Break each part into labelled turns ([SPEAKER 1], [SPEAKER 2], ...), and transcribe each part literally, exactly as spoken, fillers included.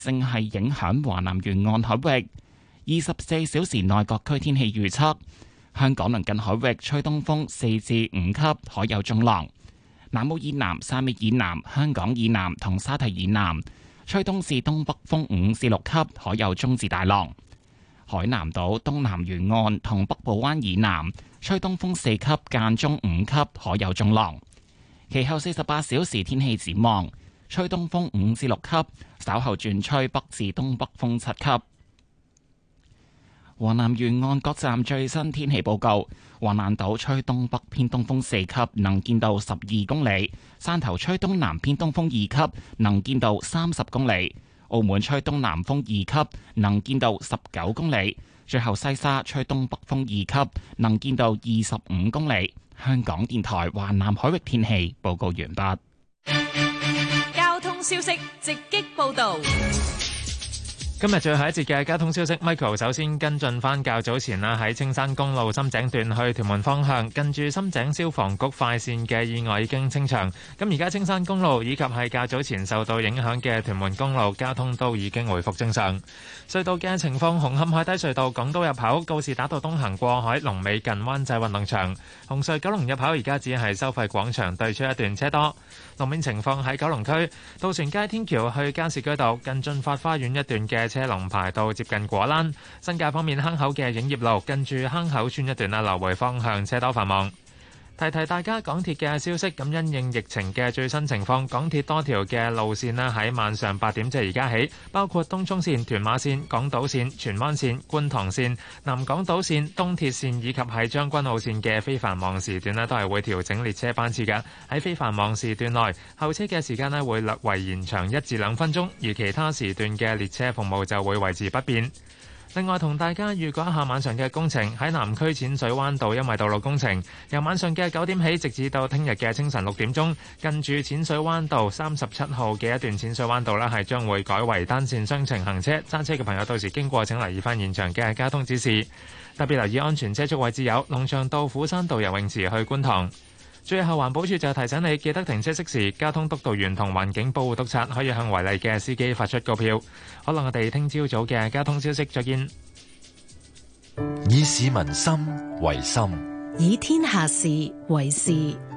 [SPEAKER 1] 正係影響華南沿岸海域。二十四小時內各區天氣預測：香港鄰近海域吹東風四至五級，海有中浪；南澳以南、汕尾以南、香港以南同沙堤以南吹東至東北風五至六級，海有中至大浪。海南島東南沿岸同北部灣以南吹東風四級，間中五級，海有中浪。其後四十八小時天氣展望：吹東風五至六級，稍後轉吹北至東北風七級。華南沿岸各站最新天氣報告：華南島吹東北偏東風四級，能見度十二公里；汕頭吹東南偏東風二級，能見度三十公里；澳門吹東南風二級，能見度十九公里；最後西沙吹東北風二級，能見度二十五公里。香港電台華南海域天氣報告完畢。
[SPEAKER 2] 交通消息直擊報道。
[SPEAKER 3] 今日最後一節嘅交通消息 ，Michael 首先跟進翻較早前啦，喺青山公路深井段去屯門方向，近住深井消防局快線嘅意外已經清場。咁而家青山公路以及係較早前受到影響嘅屯門公路交通都已經回復正常。隧道嘅情況：紅磡海底隧道港島入口告士打道東行過海，龍尾近灣仔運動場；紅隧九龍入口而家只係收費廣場對出一段車多。路面情況喺九龍區渡船街天橋去加士居道近駿發花園一段嘅車龍排到接近果欄。新界方面，坑口嘅影業路近住坑口村一段啊，來回方向車多繁忙。提提大家港鐵嘅消息，咁因應疫情嘅最新情況，港鐵多條嘅路線啦喺晚上八點即係而家起，包括東涌線、屯馬線、港島線、荃灣線、觀塘線、南港島線、東鐵線以及係將軍澳線嘅非繁忙時段咧，都係會調整列車班次嘅。喺非繁忙時段內，候車嘅時間咧會略為延長一至兩分鐘，而其他時段嘅列車服務就會維持不變。另外，同大家預告一下晚上嘅工程。喺南區淺水灣道，因為道路工程，由晚上嘅九點起，直至到聽日嘅清晨六點鐘，近住淺水灣道三十七號嘅一段淺水灣道呢，係將會改為單線雙程行車。揸車嘅朋友到時經過請留意翻現場嘅交通指示，特別留意安全車速位置有龍翔道、虎山道游泳池去觀塘。最後，環保署就提醒你記得停車熄匙，交通督導員同環境保護督察可以向違例嘅司機發出告票。可能我哋聽朝早嘅交通消息再見。
[SPEAKER 4] 以市民心為心，
[SPEAKER 5] 以天下事為事。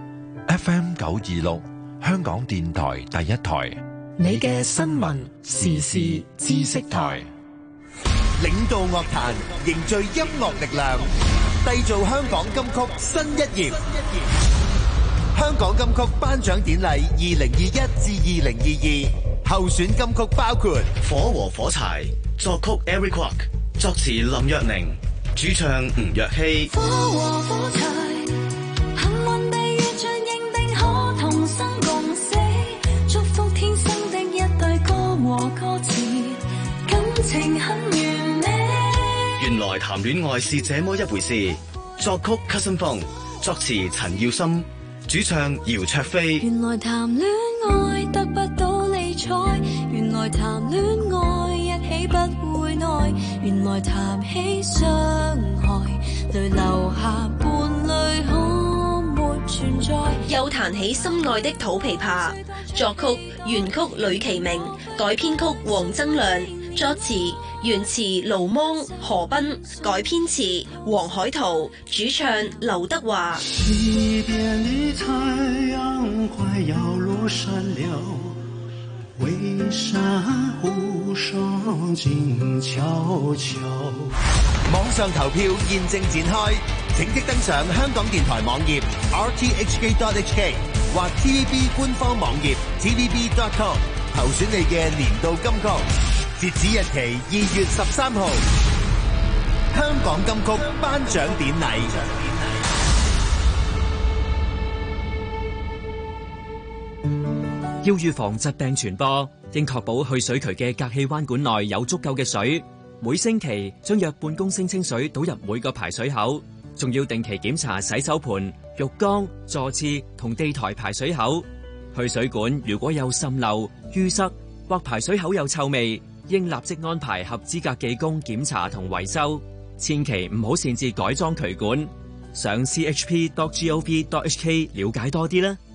[SPEAKER 4] F M 九二六，香港電台第一台，
[SPEAKER 5] 你嘅新聞時事知識台，
[SPEAKER 6] 領導樂壇，凝聚音樂力量，締造香港金曲新一頁。香港金曲頒獎典禮二零二一至二零二二候選金曲包括《
[SPEAKER 7] 火和火柴》，作曲 Eric Kwok， 作詞林若寧，主唱吳若希。
[SPEAKER 8] 火和火柴，幸運地遇着認定可同生共死，祝福天生的一對歌和歌詞，感情很完美。
[SPEAKER 7] 原來談戀愛是這麼一回事，作曲 Cousin Fong， 作詞陳耀森，主唱姚焯菲。
[SPEAKER 8] 原來談戀愛得不到理睬，原來談戀愛一起不會愛，原來談起傷害，淚留下伴侶可沒存在。
[SPEAKER 9] 又彈起心愛的土琵琶，作曲原曲呂其明，改編曲黃增亮，作詞原詞盧芒何斌，改編詞黃海濤，主唱劉德華。
[SPEAKER 10] 一邊的太陽快要落山了，微山湖上靜悄悄。
[SPEAKER 6] 網上投票現正展開，請即登上香港電台網頁 r t h k dot h k 或 T V B 官方網頁 t v b dot com 投選你嘅年度金曲。截止日期二月十三號，香港金曲頒獎典禮。
[SPEAKER 11] 要預防疾病傳播，應確保去水渠嘅隔氣彎管內有足夠嘅水。每星期將約半公升清水倒入每個排水口，仲要定期檢查洗手盆、浴缸、坐廁同地台排水口。去水管如果有滲漏、淤塞或排水口有臭味，應立即安排合資格技工檢查同維修，千祈唔好擅自改裝渠管。上 c h p dot gov dot h k 了解多啲啦。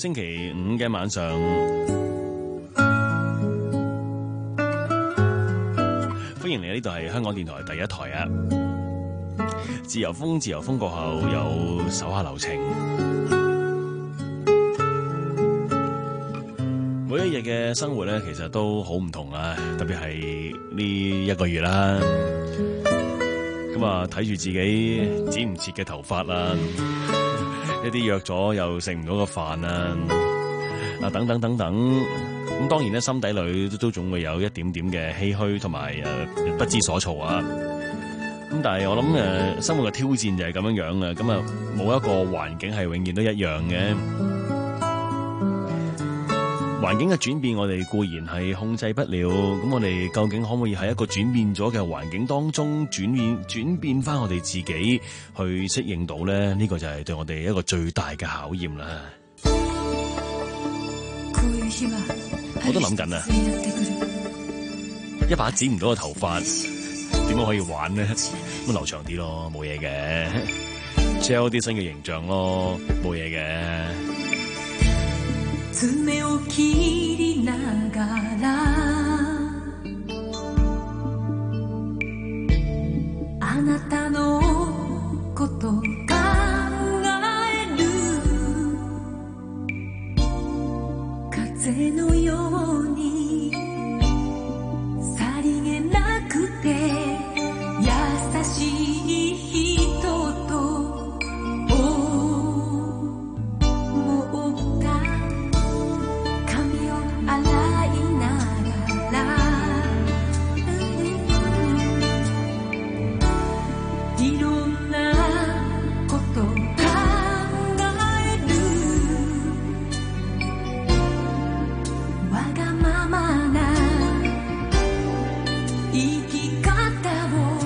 [SPEAKER 12] 星期五嘅晚上，歡迎嚟呢度係香港電台第一台啊！自由風，自由風過後有手下留情。每一日嘅生活咧，其實都好唔同啊！特別係呢一個月啦，咁啊睇住自己剪唔切嘅頭髮啦，一啲約咗又食唔到個飯啊，啊等等等等。咁當然咧，心底裏都都總會有一點點嘅唏噓同埋誒不知所措啊！咁但係我諗誒、呃，生活嘅挑戰就係咁樣樣啊！咁啊，冇一個環境係永遠都一樣嘅。環境嘅轉變，我哋固然係控制不了。咁我哋究竟可唔可以喺一個轉變咗嘅環境當中轉變轉變翻我哋自己去適應到咧？呢、呢個就係對我哋一個最大嘅考驗啦。我都諗緊啊，一把剪唔到嘅頭髮。點樣可以玩呢？咁留長啲咯，冇嘢嘅。gel 啲新嘅形象咯，冇嘢嘅。
[SPEAKER 8] 爪を切りながらあなたのこと考える風のようにさりげなくて優しい人と思った髪を洗いながらいろんなこと考えるわがままな生き方を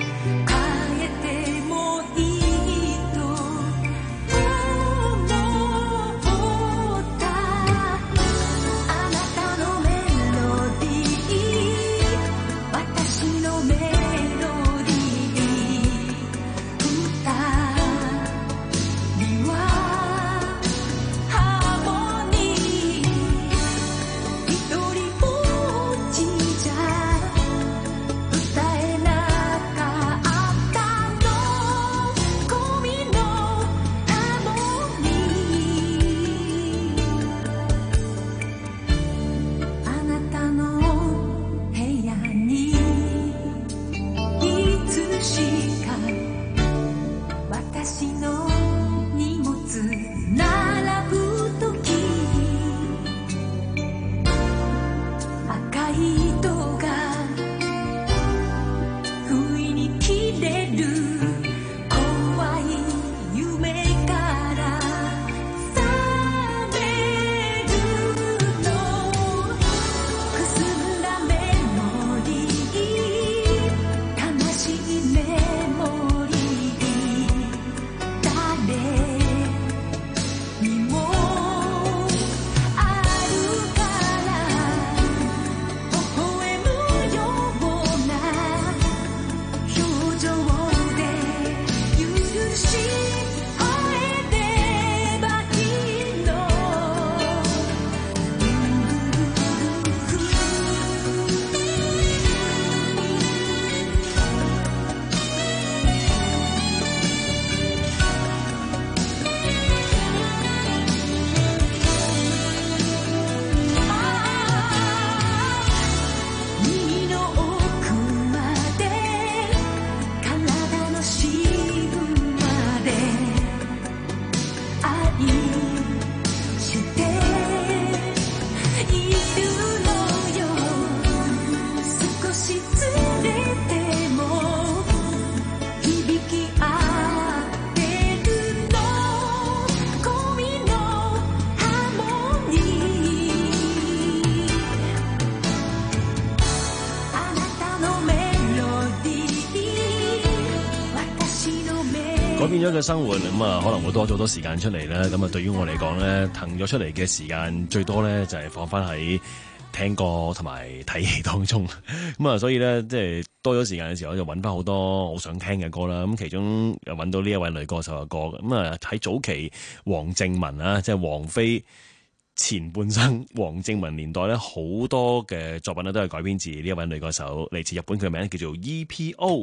[SPEAKER 12] 改變咗嘅生活，咁啊可能會多咗好多時間出嚟啦。咁啊，對於我嚟講咧，騰咗出嚟嘅時間最多咧就係放翻喺聽歌同埋睇戲當中，咁啊，所以咧即係多咗時間嘅時候，就揾翻好多好想聽嘅歌啦。咁其中又揾到呢一位女歌手嘅歌，咁啊喺早期黃正文啊，即係王菲前半生黃正文年代咧，好多嘅作品咧都係改編自呢一位女歌手，嚟自日本，佢嘅名叫做 E P O。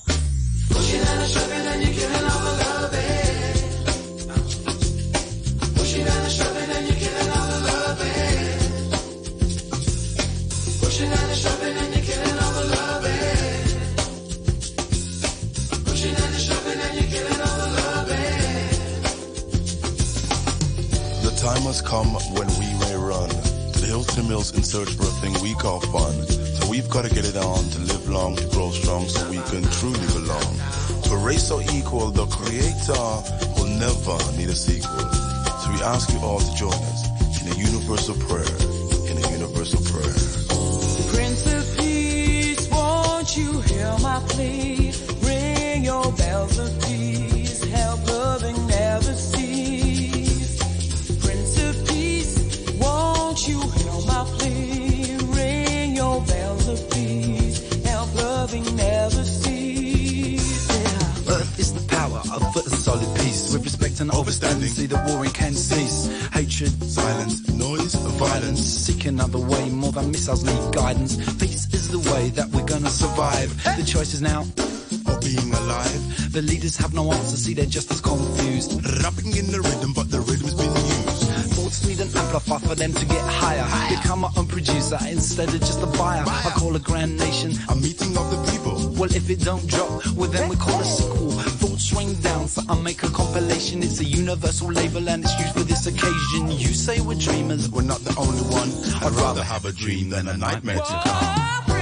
[SPEAKER 13] Time must come when we may run to the hills to mills in search for a thing we call fun. So we've got to get it on to live long, to grow strong, so we can truly belong. To a race so equal, the Creator will never need a sequel. So we ask you all to join us in a universal prayer, in a universal prayer.
[SPEAKER 14] Prince of Peace, won't you hear my plea? Ring your bells of peace, help loving never cease. You hear my plea, ring your bells of peace, help loving never cease. Yeah.
[SPEAKER 15] Earth is the power of a solid peace. With respect and overstanding, see the warring can cease. Hatred,
[SPEAKER 13] silence, noise, violence.
[SPEAKER 15] Seek another way, more than missiles need guidance. Peace is the way that we're gonna survive. The choice is now,
[SPEAKER 13] or being alive.
[SPEAKER 15] The leaders have no answer, see they're just as confused.
[SPEAKER 13] Rapping in the rhythm, but the rhythm's been used.
[SPEAKER 15] Thoughts need an amplifier for them to get higher. higher. Become my own producer instead of just a buyer. buyer. I call a grand nation
[SPEAKER 13] a meeting of the people.
[SPEAKER 15] Well, if it don't drop, well then we call it a sequel. Thoughts rain down, so I make a compilation. It's a universal label and it's used for this occasion. You say we're dreamers,
[SPEAKER 13] we're not the only one. I'd rather have a dream than a nightmare to come.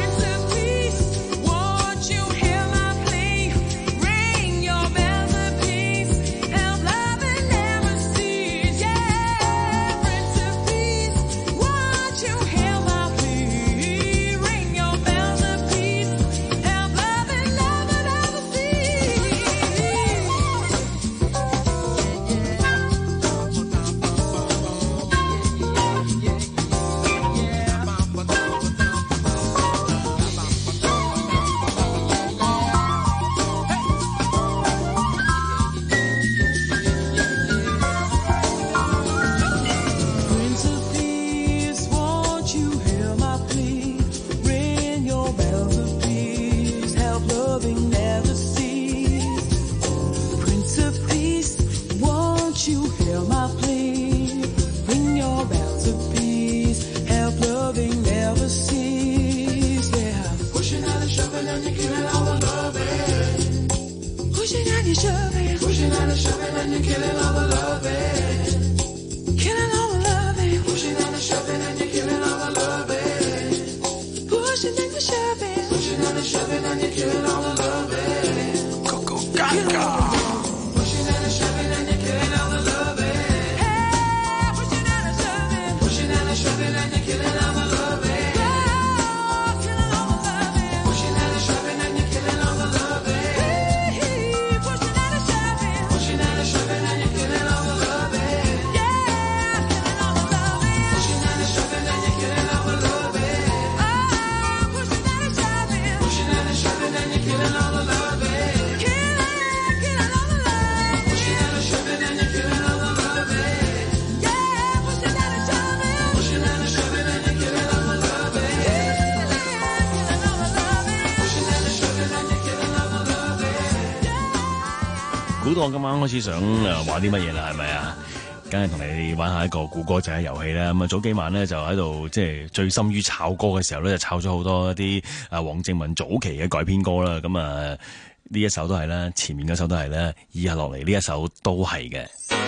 [SPEAKER 12] 我今晚開始想誒玩啲乜嘢啦，係咪啊？梗係同你玩下一個估歌仔嘅遊戲啦。咁啊，早幾晚咧就喺度即係醉心於炒歌嘅時候咧，就炒咗好多一啲啊黃正文早期嘅改編歌啦。咁啊呢一首都係啦，前面嗰首都係啦，以下落嚟呢一首都係嘅。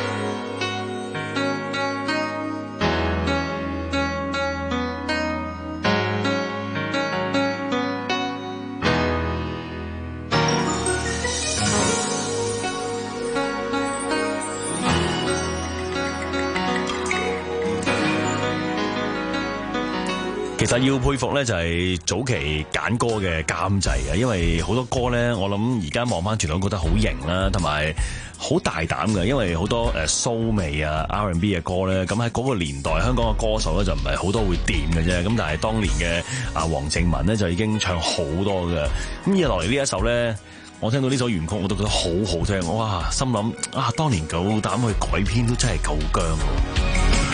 [SPEAKER 12] 其實要佩服咧，就係早期揀歌嘅監製啊，因為好多歌咧，我諗而家望翻傳統覺得好型啦，同埋好大膽嘅，因為好多誒蘇味啊 R and B 嘅歌咧，咁喺嗰個年代香港嘅歌手咧就唔係好多會掂嘅啫，咁但係當年嘅啊黃靖文咧就已經唱好多嘅，咁而落嚟呢一首咧，我聽到呢首原曲我都覺得好好聽，哇！心諗啊，當年夠膽去改編都真係夠薑喎。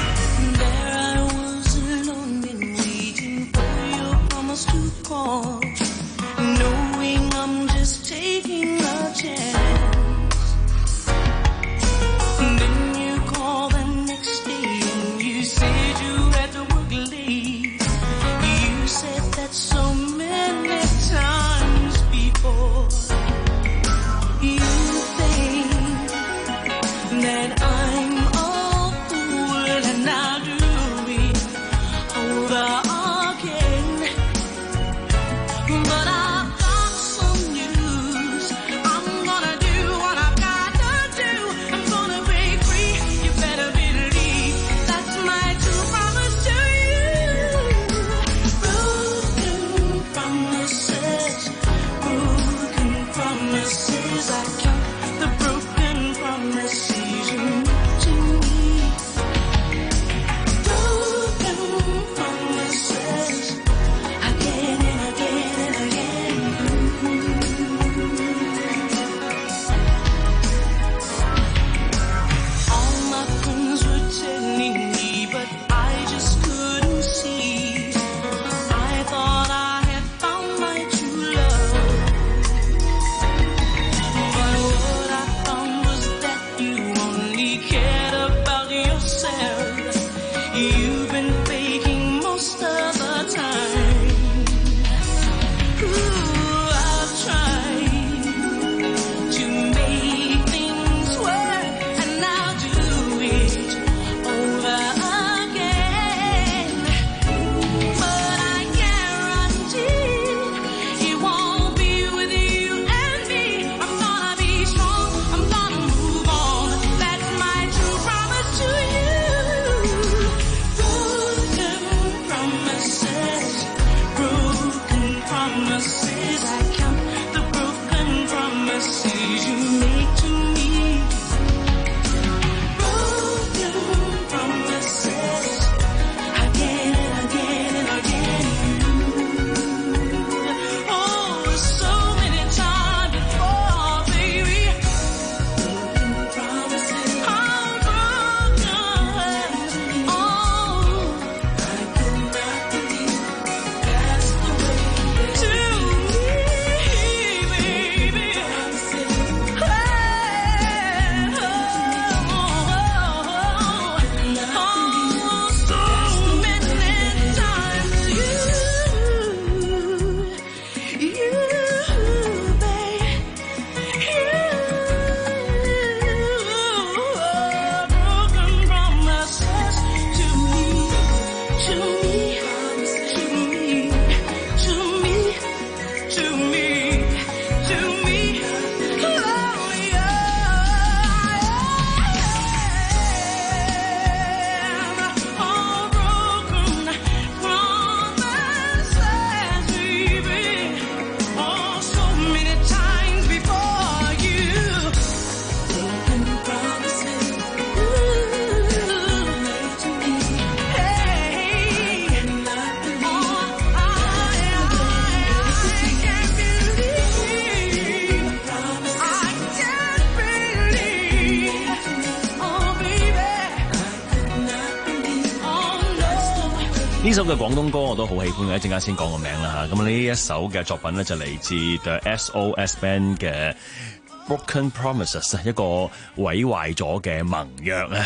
[SPEAKER 12] 呢首嘅廣東歌我都好喜歡嘅，一陣間先講個名啦嚇。咁呢一首嘅作品咧就嚟自 The S O S Band 嘅 Broken Promises， 一個毀壞咗嘅盟約啊。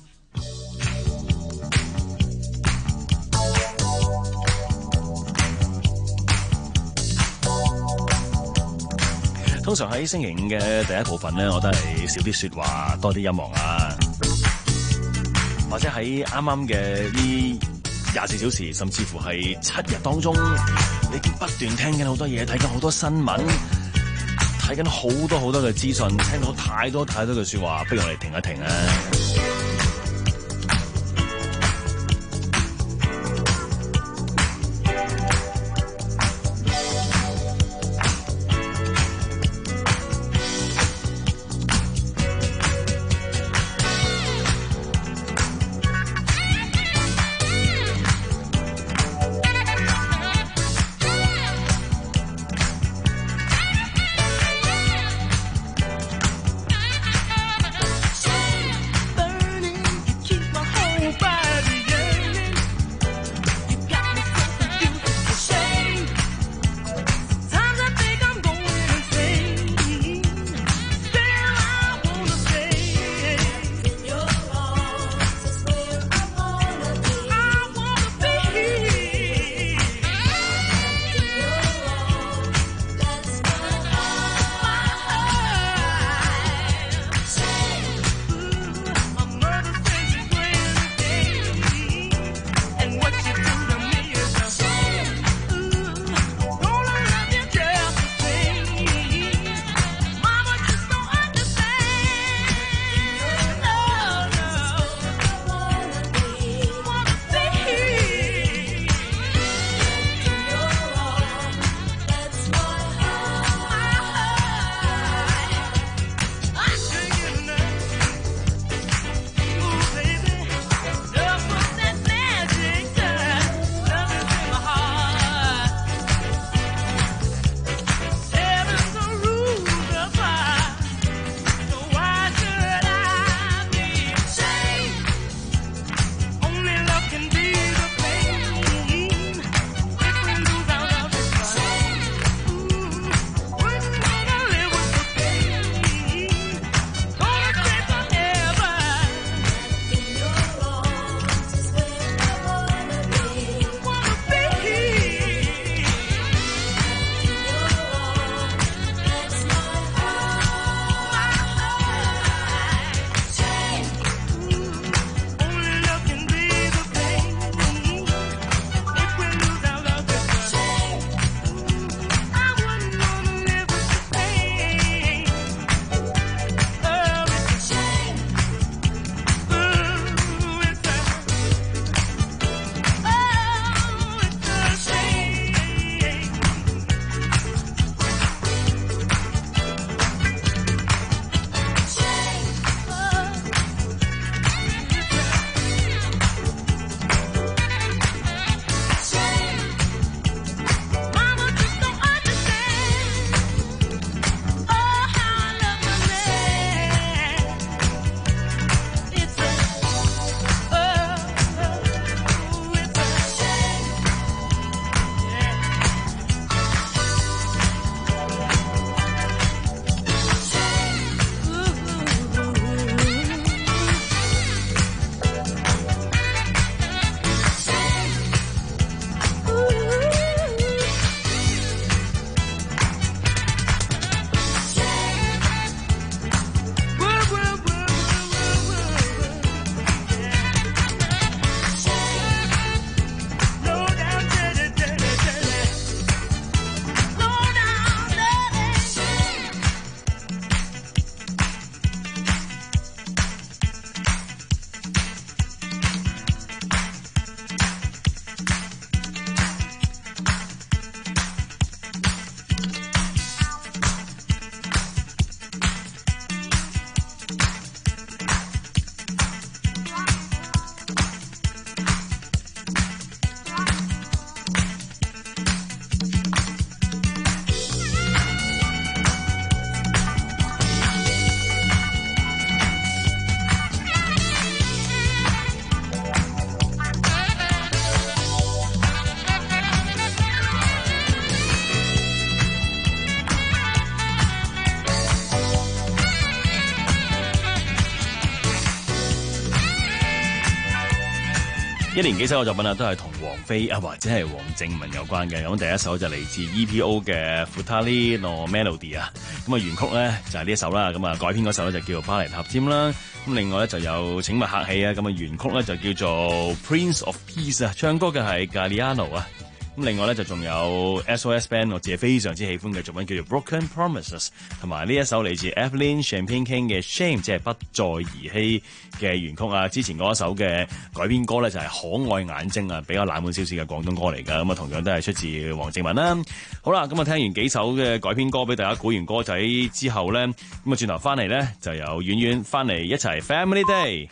[SPEAKER 12] 通常喺星期五嘅第一部分咧，我都係少啲説話，多啲音樂啊，或者喺啱啱嘅呢廿四小時，甚至乎係七日當中，你不斷聽緊好多嘢，睇緊好多新聞，睇緊好多好多嘅資訊，聽到太多太多嘅説話，不如我哋停一停啊！ 一連幾首嘅作品啊，都係同王菲啊或者係黃正文有關嘅。咁第一首就嚟自 E P O 嘅 Futali No Melody 啊，咁啊原曲咧就係呢一首啦，咁啊改編嗰首咧就叫做巴黎塔尖啦。咁另外咧就有請勿客氣啊，咁啊原曲咧就叫做 Prince of Peace 啊，唱歌嘅係 Galliano 啊。咁另外咧就仲有 S O S Band 我自己非常之喜歡嘅作品叫做 Broken Promises， 同埋呢一首嚟自 Evelyn Champagne King 嘅 Shame， 即係不再兒戲嘅原曲啊。之前嗰一首嘅改編歌咧就係可愛眼睛啊，比較冷門少少嘅廣東歌嚟㗎。咁啊同樣都係出自黃正文啦。好啦，咁啊聽完幾首嘅改編歌俾大家估完歌仔之後咧，咁啊轉頭翻嚟咧就有遠遠翻嚟一齊 Family Day。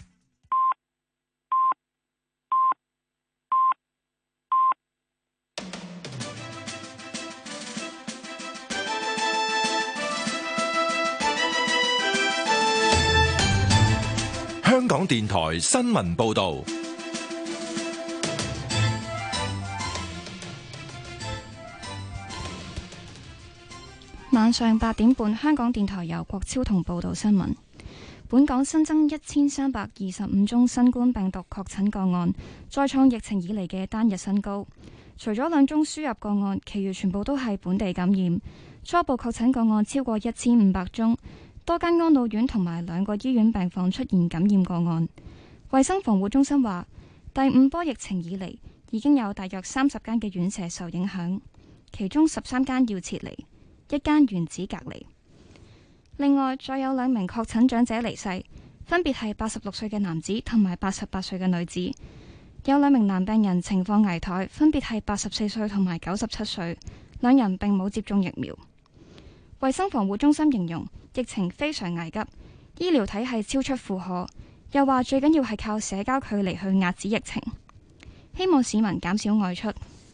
[SPEAKER 4] 香港電台新聞報道，
[SPEAKER 16] 晚上八點半，香港電台由郭超同報道新聞。本港新增一千三百二十五宗新冠病毒確診個案，再創疫情以嚟嘅單日新高。除咗兩宗輸入個案，其餘全部都係本地感染。初步確診個案超過一千五百宗。多間安老院同埋兩個醫院病房出現感染個案。衛生防護中心話，第五波疫情以嚟已經有大約三十間嘅院舍受影響，其中十三間要撤離，一間原址隔離。另外，再有兩名確診長者離世，分別係八十六歲嘅男子同埋八十八歲嘅女子。有兩名男病人情況危殆，分別係八十四歲同埋九十七歲，兩人並冇接種疫苗。衛生防護中心形容疫情非常危急，醫療體系超出負荷，又話最緊要係靠社交距離去遏止疫情，希望市民減少外出。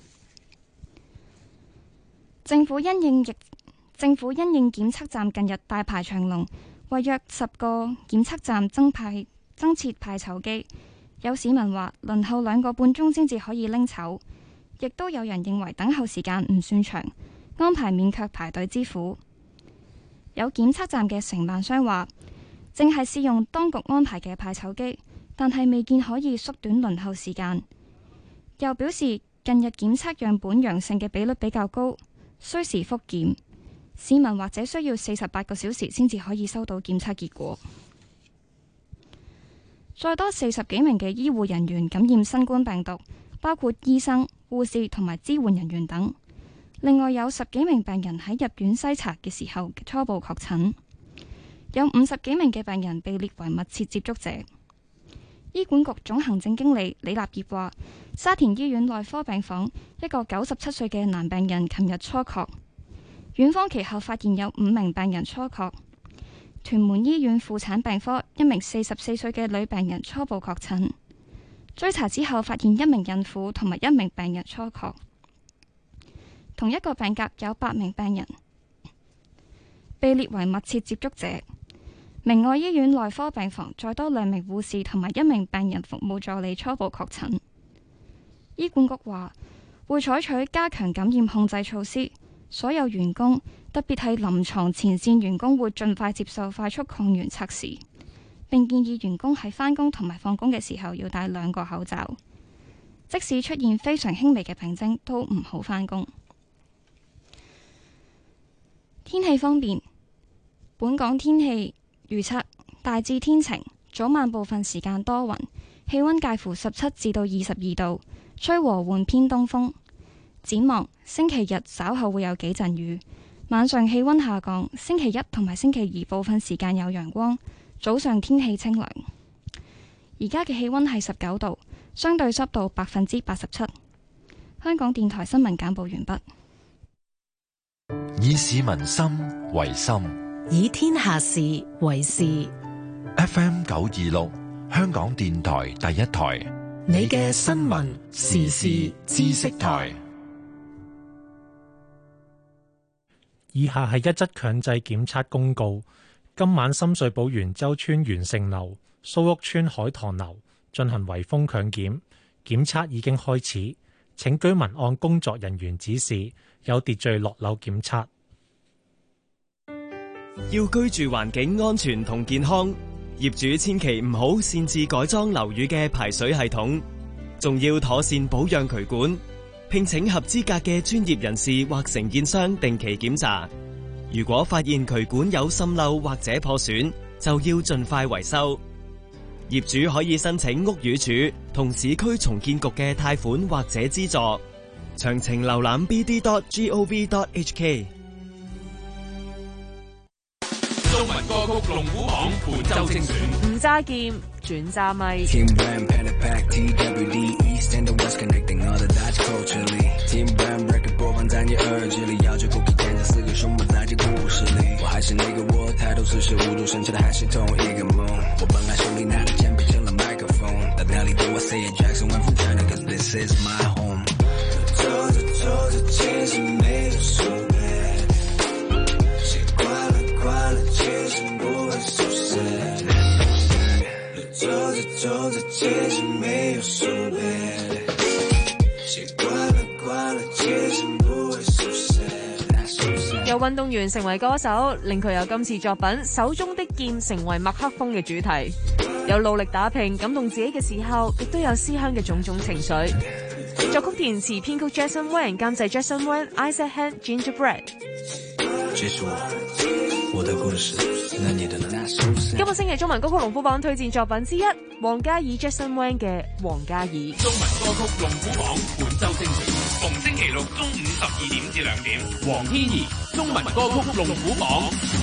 [SPEAKER 16] 政府因應疫政府因應檢測站近日大排長龍，為約十個檢測站增派增設派籌機。有市民話輪候兩個半鐘先至可以拎籌，亦都有人認為等候時間唔算長，安排免卻排隊之苦。有檢測站嘅承辦商話，正係試用當局安排嘅派籌機，但係未見可以縮短輪候時間。又表示近日檢測樣本陽性嘅比率比較高，需時復檢，市民或者需要四十八個小時先至可以收到檢測結果。再多四十幾名嘅醫護人員感染新冠病毒，包括醫生、護士同埋支援人員等。另外有十幾名病人喺入院篩查嘅時候初步確診，有五十幾名嘅病人被列為密切接觸者。醫管局總行政經理李立業話，沙田醫院內科病房一個九十七歲嘅男病人琴日初確，院方其後發現有五名病人初確。屯門醫院婦產病科一名四十四歲嘅女病人初步確診，追查之後發現一名孕婦同埋一名病人初確。同一個病格有八名病人被列為密切接觸者。明愛醫院內科病房再多兩名護士同埋一名病人服務助理初步確診。醫管局話會採取加強感染控制措施，所有員工特別係臨床前線員工會盡快接受快速抗原測試，並建議員工喺返工同埋放工嘅時候要戴兩個口罩，即使出現非常輕微嘅病徵都唔好返工。天氣方面，本港天氣預測大致天晴，早晚部分時間多雲，氣溫介乎十七至到二十二度，吹和緩偏東風。展望星期日稍後會有幾陣雨，晚上氣溫下降。星期一同埋星期二部分時間有陽光，早上天氣清涼。而家嘅氣溫係十九度，相對濕度百分之八十七。香港電台新聞簡報完畢。
[SPEAKER 4] 以市民心為心，
[SPEAKER 5] 以天下事為事。
[SPEAKER 4] F M 九二六，香港電台第一台，
[SPEAKER 5] 你嘅新聞時事知識台。
[SPEAKER 17] 以下係一則強制檢測公告。今晚深水埗元州村元盛樓、蘇屋村海棠樓進行圍封強檢，檢測已經開始，請居民按工作人員指示有秩序落樓檢測。
[SPEAKER 18] 要居住環境安全同健康，業主千祈唔好擅自改裝樓宇嘅排水系統。 仲要妥善保養渠管，聘請合資格嘅專業人士或承建商定期檢查。如果發現渠管有滲漏或者破損，就要盡快維修。業主可以申請屋宇署同市區重建局嘅貸款或者資助。詳情瀏覽 b d dot gov dot h k。
[SPEAKER 19] 中文歌曲龍虎榜本周精選。
[SPEAKER 2] 唔揸劍，轉揸咪。
[SPEAKER 20] Team Ram, Panic Pack, T W D, East and the West connecting all the dots culturally. Team Ram record 播放在你耳机里，摇着鼓皮天着四个兄妹在这故事里。我还是那个我，抬头四十五度，升起的还是同一个梦。我本来手里拿着铅笔成了麦克风，大道理对我 say it Jackson went from China, cause this is my home。走着走着，其实没有所谓，习惯了惯了，其实不会 so sad。走着走着，其实沒有所謂，習慣了慣了，其實不會 so sad。
[SPEAKER 2] 由運動員成為歌手，令佢有今次作品手中的劍成為麥克風嘅主題。有努力打拼感動自己嘅時候，亦都有思鄉嘅種種情緒。作曲填詞編曲 Jason Wang， 監製 Jason Wang、Isaac Han、Gingerbread。
[SPEAKER 20] 這是我我的故事，那你的呢？
[SPEAKER 2] 今個星期中文歌曲龍虎榜推薦作品之一，王嘉爾 Jason Wang 嘅《王嘉爾》。
[SPEAKER 19] 中文歌曲龍虎榜本周精選，逢星期六中午十二點至兩點。黃天怡中文歌曲龍虎榜。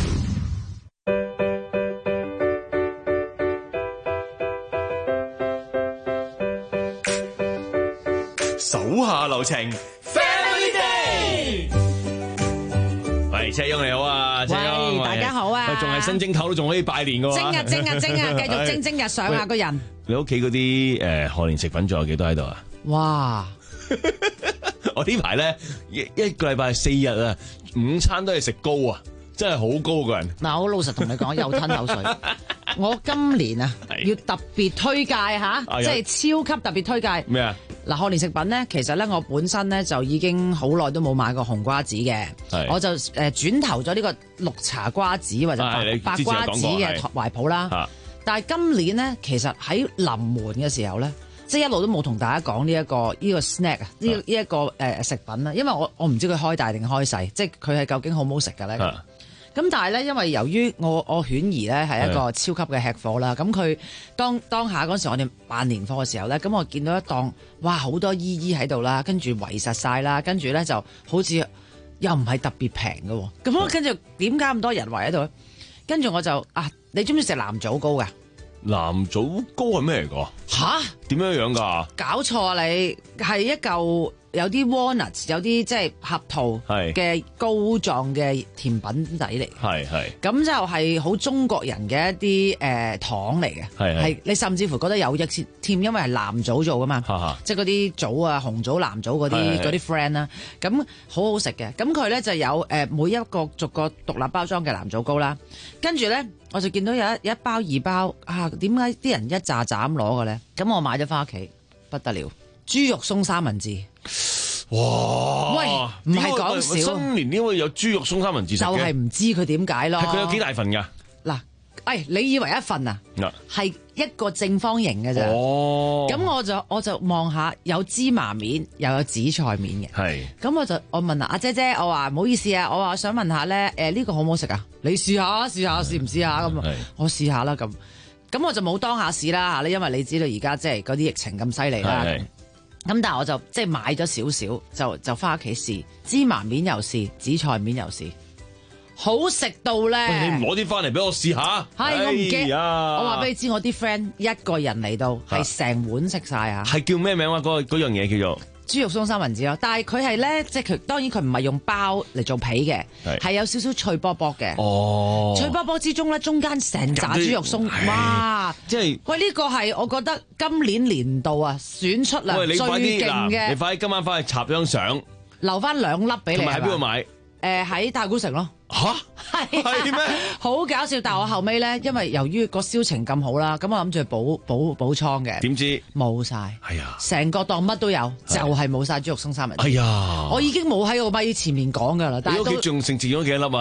[SPEAKER 12] 手下留情
[SPEAKER 21] ，Family Day。
[SPEAKER 12] 喂，車翁你好啊，車翁，
[SPEAKER 21] 大家好啊，
[SPEAKER 12] 仲係新正頭都仲可以拜年嘅喎，
[SPEAKER 21] 蒸啊蒸啊蒸啊，繼續蒸蒸日上啊個人。
[SPEAKER 12] 你屋企嗰啲誒賀年食品仲有幾多喺度啊？
[SPEAKER 21] 哇！
[SPEAKER 12] 我呢排咧一一個禮拜四日啊，午餐都係食糕啊，真係好高個人。
[SPEAKER 21] 嗱，我老實同你講，又吞口水。我今年啊，要特別推介嚇，即係超級特別推介
[SPEAKER 12] 咩啊？
[SPEAKER 21] 嗱，賀年食品咧，其實咧我本身咧就已經好耐都冇買過紅瓜子嘅，我就誒、呃、轉投咗呢個綠茶瓜子或者白，白瓜子嘅懷抱啦。但係今年咧，其實喺臨門嘅時候咧，即係一路都冇同大家講呢一個呢、呢個 snack 啊，呢呢一個誒、呃、食品啦，因為我我唔知佢開大定開細，即係佢係究竟好唔好食嘅咧。咁但係咧，因為由於我我犬兒咧係一個超級嘅吃貨啦，咁佢當當下嗰時我哋辦年貨嘅時候咧，咁我見到一檔哇好多姨姨喺度啦，跟住圍實晒啦，跟住咧就好似又唔係特別平嘅，咁我跟住點解咁多人圍喺度咧？跟住我就啊，你中唔中意食藍棗糕㗎？
[SPEAKER 12] 藍棗糕係咩嚟㗎？吓？點樣樣㗎？搞
[SPEAKER 21] 錯啊！你係一嚿。有啲 walnuts， 有啲即係核桃嘅膏狀嘅甜品仔嚟，係係咁就係好中國人嘅一啲誒、呃、糖嚟嘅，係係你甚至乎覺得有益添，因為係藍棗做噶嘛，是是即係嗰啲棗啊、紅棗、藍棗嗰啲嗰啲 friend 啦，咁好好食嘅。咁佢咧就有誒、呃、每一個逐個獨立包裝嘅藍棗糕啦，跟住咧我就見到有一有一包二包啊，點解啲人一紮紮咁攞嘅咧？咁我買咗翻屋企，不得了，豬肉鬆三文治。
[SPEAKER 12] 哇！
[SPEAKER 21] 喂，唔係講笑，
[SPEAKER 12] 新年點會有豬肉鬆三文治食嘅？
[SPEAKER 21] 就係唔知佢點解咯。
[SPEAKER 12] 係佢有幾大份㗎？嗱，
[SPEAKER 21] 誒，你以為一份啊？係一個正方形嘅咋？哦。咁我就我就望下，有芝麻面，又有紫菜面嘅。係。咁我就我問啊，阿姐姐，我話唔好意思啊，我話想問下咧，誒呢個好唔好食啊？你試下，試下，試唔試下咁啊？我試下啦，咁咁我就冇當下試啦嚇，因為你知道而家即係嗰啲疫情咁犀利啦。咁但係我就即係買咗少少，就就翻屋企試，芝麻面又試，紫菜面又試，好食到咧！
[SPEAKER 12] 你唔攞啲翻嚟俾我試下？
[SPEAKER 21] 係我唔驚，我話俾你知，我啲 friend 一個人嚟到係成碗食晒啊！
[SPEAKER 12] 係叫咩名啊？嗰嗰樣嘢叫做
[SPEAKER 21] 豬肉鬆三文治咯，但係佢係咧，即係佢當然佢唔係用包嚟做皮嘅，係有少少脆卜卜嘅。哦，脆卜卜之中咧，中間成紮豬肉鬆，哇！即係喂，呢個係我覺得今年年度啊選出啦最勁嘅。
[SPEAKER 12] 你快啲今晚翻去插張相，
[SPEAKER 21] 留翻兩粒俾你。
[SPEAKER 12] 同埋喺邊度買？
[SPEAKER 21] 誒喺太古城咯。吓？係係咩？好搞笑！但係我後尾咧，因為由於個銷情咁好啦，咁我諗住補補補倉嘅。
[SPEAKER 12] 點知
[SPEAKER 21] 冇晒？係啊，成個檔乜都有，就係冇晒豬肉鬆三文治。
[SPEAKER 12] 哎呀！
[SPEAKER 21] 我已經冇喺個咪前面講噶啦。
[SPEAKER 12] 你屋企仲剩剩咗幾多粒啊？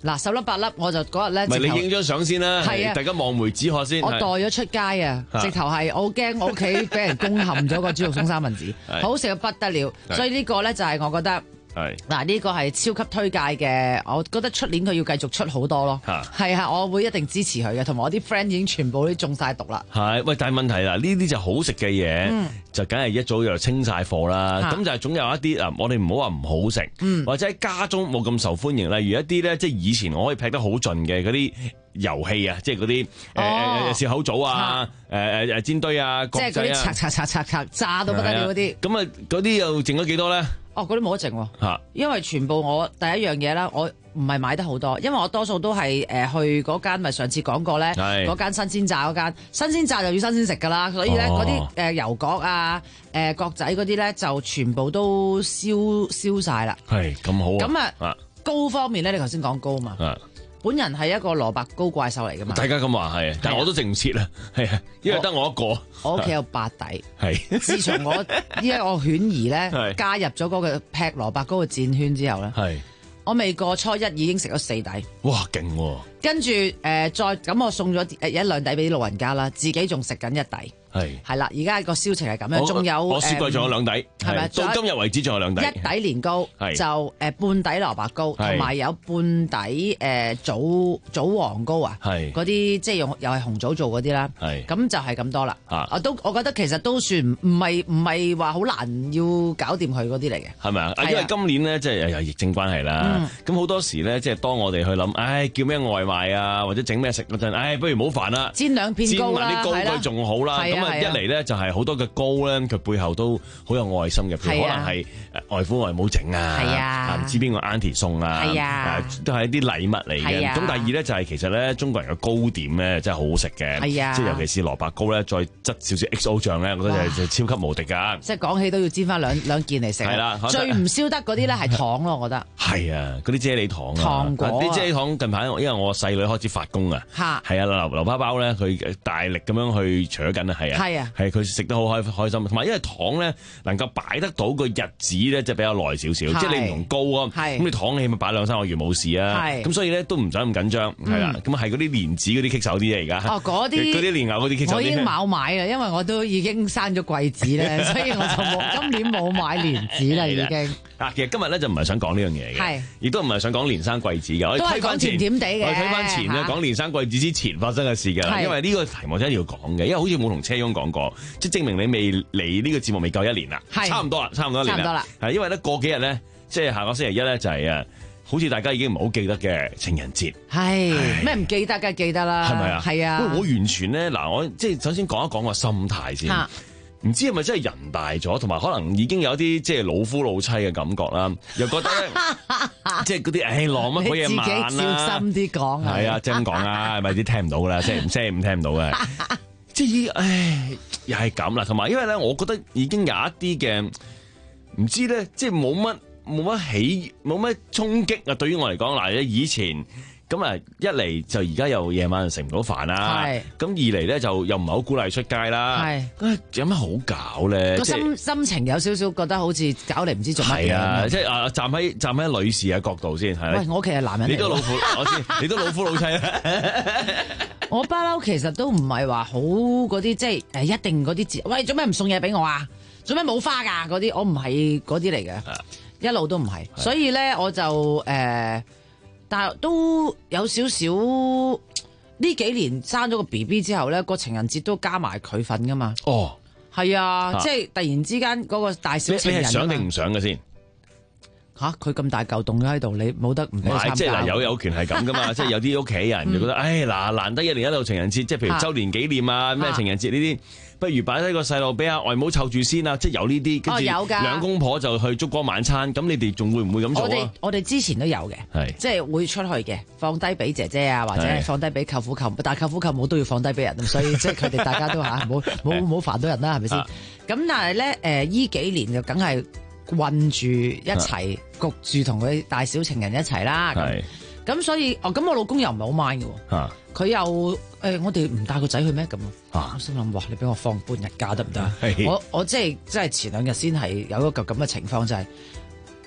[SPEAKER 21] 嗱，十粒八粒，我就嗰日咧，
[SPEAKER 12] 唔係你影張相先啦，
[SPEAKER 21] 係啊，
[SPEAKER 12] 大家望梅止渴先。
[SPEAKER 21] 我帶咗出街啊，直頭係我好驚我屋企俾人攻陷咗個豬肉鬆三文治，好食到不得了。所以呢個咧就係我覺得。
[SPEAKER 12] 係
[SPEAKER 21] 嗱，呢個係超級推介嘅，我覺得出年佢要繼續出好多咯。係啊，我會一定支持佢嘅，同埋我啲 friend 已經全部都中晒毒啦。
[SPEAKER 12] 係，喂，但係問題啦，呢啲就好食嘅嘢，嗯、就梗係一早就清晒貨啦。咁就係總有一啲啊，我哋唔好話唔好食，嗯、或者喺家中冇咁受歡迎。例如一啲咧，即係以前我可以劈得好盡嘅嗰啲遊戲啊，即係嗰啲誒笑口棗啊，誒誒誒煎堆啊，
[SPEAKER 21] 即係嗰啲拆拆拆拆拆炸到不得了嗰啲。
[SPEAKER 12] 咁啊，嗰啲又剩咗幾多咧？
[SPEAKER 21] 哦，嗰啲冇得剩喎，因為全部我第一樣嘢啦，我唔係買得好多，因為我多數都係誒、呃、去嗰間，咪上次講過咧，嗰間新鮮炸嗰間，新鮮炸就要新鮮食噶啦，所以咧嗰啲誒油角啊、誒、呃、角仔嗰啲咧就全部都燒燒晒啦。
[SPEAKER 12] 係咁好啊！
[SPEAKER 21] 咁啊，糕方面咧，你頭先講糕嘛。本人係一個蘿蔔糕怪獸嚟噶嘛？大
[SPEAKER 12] 家咁話係，但係我都食唔切啦，係啊，因為得我一個。
[SPEAKER 21] 我屋企有八底，
[SPEAKER 12] 係。
[SPEAKER 21] 自從我依家我犬兒咧加入咗嗰個劈蘿蔔糕嘅戰圈之後咧，係。我未過初一已經食咗四底。
[SPEAKER 12] 哇，勁喎！
[SPEAKER 21] 跟住誒，再咁我送咗誒一兩底俾啲老人家啦，自己仲食緊一底。係係啦，而家個銷情係咁樣，仲有
[SPEAKER 12] 我雪櫃仲有兩底，係咪？到今日為止仲有兩底。
[SPEAKER 21] 一底年糕就誒半底蘿蔔糕，同埋有半底誒棗棗黃糕啊，嗰啲即係用又係紅棗做嗰啲啦。係咁就係咁多啦。我都我覺得其實都算唔係唔係話好難要搞掂佢嗰啲嚟嘅。係咪啊？因為今年咧即係又疫症關係啦，咁好多時咧即係當我哋去諗，唉叫咩外賣啊，或者整咩食嗰陣，唉不如唔好煩啦，煎兩片糕啦，煎埋啲糕佢仲好啦。一嚟咧就係好多嘅糕咧，佢背後都好有愛心嘅，譬如可能係外父外母整啊，唔知邊個 auntie 送啊，都係一啲禮物嚟嘅。咁第二咧就係其實咧中國人嘅糕點咧真係好好食嘅，即係尤其是蘿蔔糕咧，再質少少 X O 醬咧，我覺得就超級無敵㗎。即係講起都要煎翻兩兩件嚟食。係啦，最唔燒得嗰啲咧係糖咯，我覺得。係啊，嗰啲啫喱糖啊，糖果啲啫喱糖近排因為我細女開始發工啊，係啊，流流包包咧佢大力咁樣去除咗緊啊，係啊。係啊，係佢食得好開開心，同埋因為糖咧能夠擺得到個日子咧，即係比較耐少少，即係你唔同糕啊，咁你糖起碼擺兩三個月冇事啊，咁所以咧都唔使咁緊張，係啦，咁係嗰啲蓮子嗰啲棘手啲嘢而家，哦嗰啲嗰啲蓮藕嗰啲棘手啲，我已經冇買啦，因為我都已經生咗貴子咧，所以我就冇今年冇買蓮子啦已經。啊，其實今日咧就唔係想講呢樣嘢嘅，亦都唔係想講連生貴子嘅，我哋推翻前，甜甜地嘅，我哋推翻前咧講連生貴子之前發生嘅事㗎，因為呢個題目真係要講嘅，因為好似冇同車翁講過，即係證明你未嚟呢個節目未夠一年啦，差唔多啦，差唔多一年啦，係因為咧過幾日咧，即係下個星期一咧就係啊，好似大家已經唔係好記得嘅情人節，係咩唔記得嘅記得啦，係咪啊？係啊，我完全咧嗱，我即係首先講一講個心態先。唔知係咪真係人大咗，同埋可能已經有啲即係老夫老妻嘅感覺啦，又覺得即係嗰啲唉浪乜鬼嘢慢啦，自己小心啲講啊，係啊，即係咁講啊，係咪啲聽唔到噶啦，即係唔聲唔聽唔到嘅，即係唉又係咁啦，同埋因為咧，我覺得已經有一啲嘅唔知咧，即係冇乜冇乜起冇乜衝擊啊，對於我嚟講嗱，以前。咁啊，一嚟就而家又夜晚食唔到飯啦，咁二嚟咧就又唔係好鼓勵出街啦，有乜好搞咧？個心心情有少少覺得好似搞嚟唔知做乜嘢。係啊，即係啊，站喺站喺女士嘅角度先係。喂，我屋企係男人嚟。你都老夫，我知，你都老夫老妻啦。我不嬲，其實都唔係話好嗰啲，即係誒一定嗰啲節。喂，做咩唔送嘢俾我啊？做咩冇花㗎？嗰啲我唔係嗰啲嚟嘅，一路都唔係。所以咧，我就誒。但係都有少少呢幾年生咗個 B B 之後咧，個情人節都加埋佢份噶嘛。哦，係啊，啊即係突然之間嗰個大小情人，你係想定唔想嘅先？吓，佢咁大嚿凍咗喺度，你冇得唔俾佢參加？即係嗱，有有權係咁噶嘛？即係有啲屋企人就覺得，唉嗱、嗯，難得一年一度情人節，即係譬如周年紀念啊，咩情人節呢啲。不如擺低個細路俾阿外母湊住先啊！即係有呢啲，跟住兩公婆就去燭光晚餐。咁你哋仲會唔會咁做啊？我哋我哋之前都有嘅，即係會出去嘅，放低俾姐姐啊，或者放低俾舅父舅母，但係舅父舅母都要放低俾人，所以即係佢哋大家都嚇，冇冇冇煩到人啦，係咪先？咁但係咧誒，依幾年就梗係困住一齊，焗住同佢大小情人一齊啦。咁所以哦，咁我老公又唔係好 mind 嘅，佢又誒、欸，我哋唔帶個仔去咩咁啊？我心諗，哇！你俾我放半日假得唔得？我我即係即係前兩日先係有一個咁嘅情況，就係、是、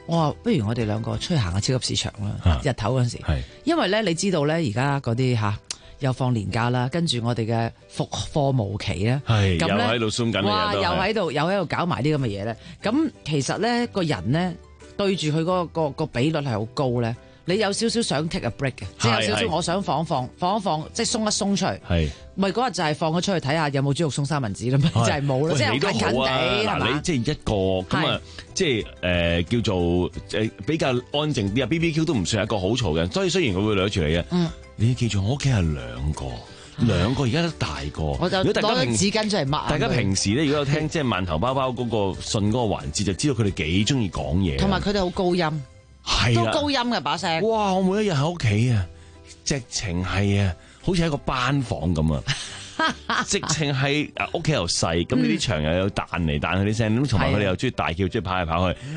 [SPEAKER 21] 我話不如我哋兩個出去行下超級市場啦，日頭嗰陣時，因為咧你知道咧而家嗰啲嚇又放年假啦，跟住我哋嘅復課無期咧，
[SPEAKER 12] 係
[SPEAKER 21] 咁
[SPEAKER 12] 又喺度鬆緊，
[SPEAKER 21] 哇！又喺度又喺度搞埋啲咁嘅嘢咧，咁其實咧個人咧對住佢嗰個個比率係好高咧。你有少少想 take a break 嘅，即係有少少我想放一放，放一放，即係鬆一鬆出嚟。係，咪嗰日就係放咗出去睇下有冇豬肉鬆三文治啦，就係冇啦，即係緊緊地係嘛？
[SPEAKER 12] 嗱，你即係一個咁啊，即係誒叫做誒比較安靜啲啊 ，B B Q 都唔算係一個好嘈嘅，所以雖然佢會掠住你嘅，嗯，你要記住我屋企係兩個。兩個而家都大個，
[SPEAKER 21] 我就攞咗紙巾出嚟抹。
[SPEAKER 12] 大家平時咧，如果有聽即係饅頭包包嗰個信嗰個環節，就知道佢哋幾中意講嘢。
[SPEAKER 21] 同埋佢哋好高音，
[SPEAKER 12] 係
[SPEAKER 21] 都高音嘅把聲。
[SPEAKER 12] 哇！我每一日喺屋企啊，直情係啊，好似喺個班房咁啊。直情係屋企又細，咁呢啲牆又有彈嚟彈去啲聲，咁同埋佢哋又中意大叫，中意跑嚟跑去。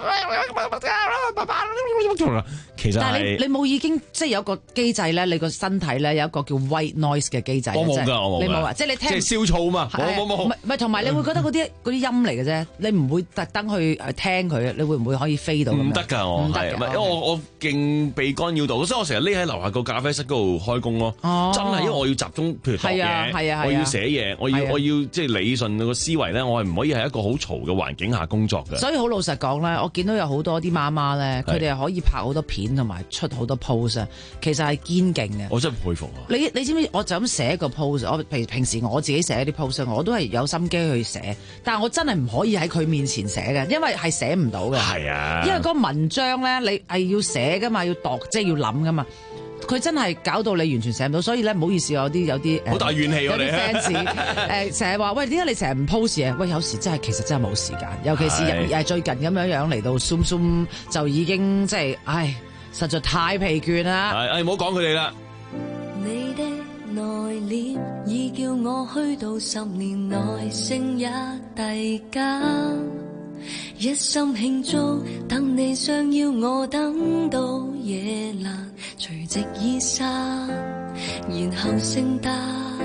[SPEAKER 12] 其實
[SPEAKER 21] 但係你你冇已經即係有個機制咧，你個身體咧有一個叫 white noise 嘅機制。
[SPEAKER 12] 我冇㗎，我冇。
[SPEAKER 21] 你冇啊？即係你聽。
[SPEAKER 12] 即係消噪嘛？冇冇冇。
[SPEAKER 21] 唔係唔係，同埋你會覺得嗰啲嗰啲音嚟嘅啫，你唔會特登去聽佢，你會唔會可以飛到？
[SPEAKER 12] 唔得㗎，我係因為我我勁被干擾到，所以我成日匿喺樓下個咖啡室嗰度開工咯。真係因為我要集中，譬如讀嘢。係啊，我要寫嘢，我要我要即係理順個思維咧，我係唔可以喺一個好嘈嘅環境下工作嘅。
[SPEAKER 21] 所以好老實講咧，我見到有好多啲媽媽咧，佢哋係可以拍好多片同埋出好多 post 啊，其實係堅勁嘅。
[SPEAKER 12] 我真係佩服啊！
[SPEAKER 21] 你你知唔知？我就咁寫一個 post， 我平平時我自己寫啲 post， 我都係有心機去寫，但係我真係唔可以喺佢面前寫嘅，因為係寫唔到嘅。係啊，因為嗰個文章咧，你係要寫噶嘛，要度即係要諗噶嘛。佢真係搞到你完全寫唔到，所以咧唔好意思，有啲有啲
[SPEAKER 12] 好大怨氣，我哋
[SPEAKER 21] fans 誒成日話喂，點解你成日唔 post 嘢？喂，有時真係其實真係冇時間，尤其是誒最近咁樣樣嚟到 zoom zoom 就已經即係唉，實在太疲倦啦。
[SPEAKER 12] 係，誒唔好講佢哋啦。
[SPEAKER 8] 你的內斂已叫我去到十年內聲也遞減，一心慶祝等你想要我等到夜闌，隨即已散，然後聖誕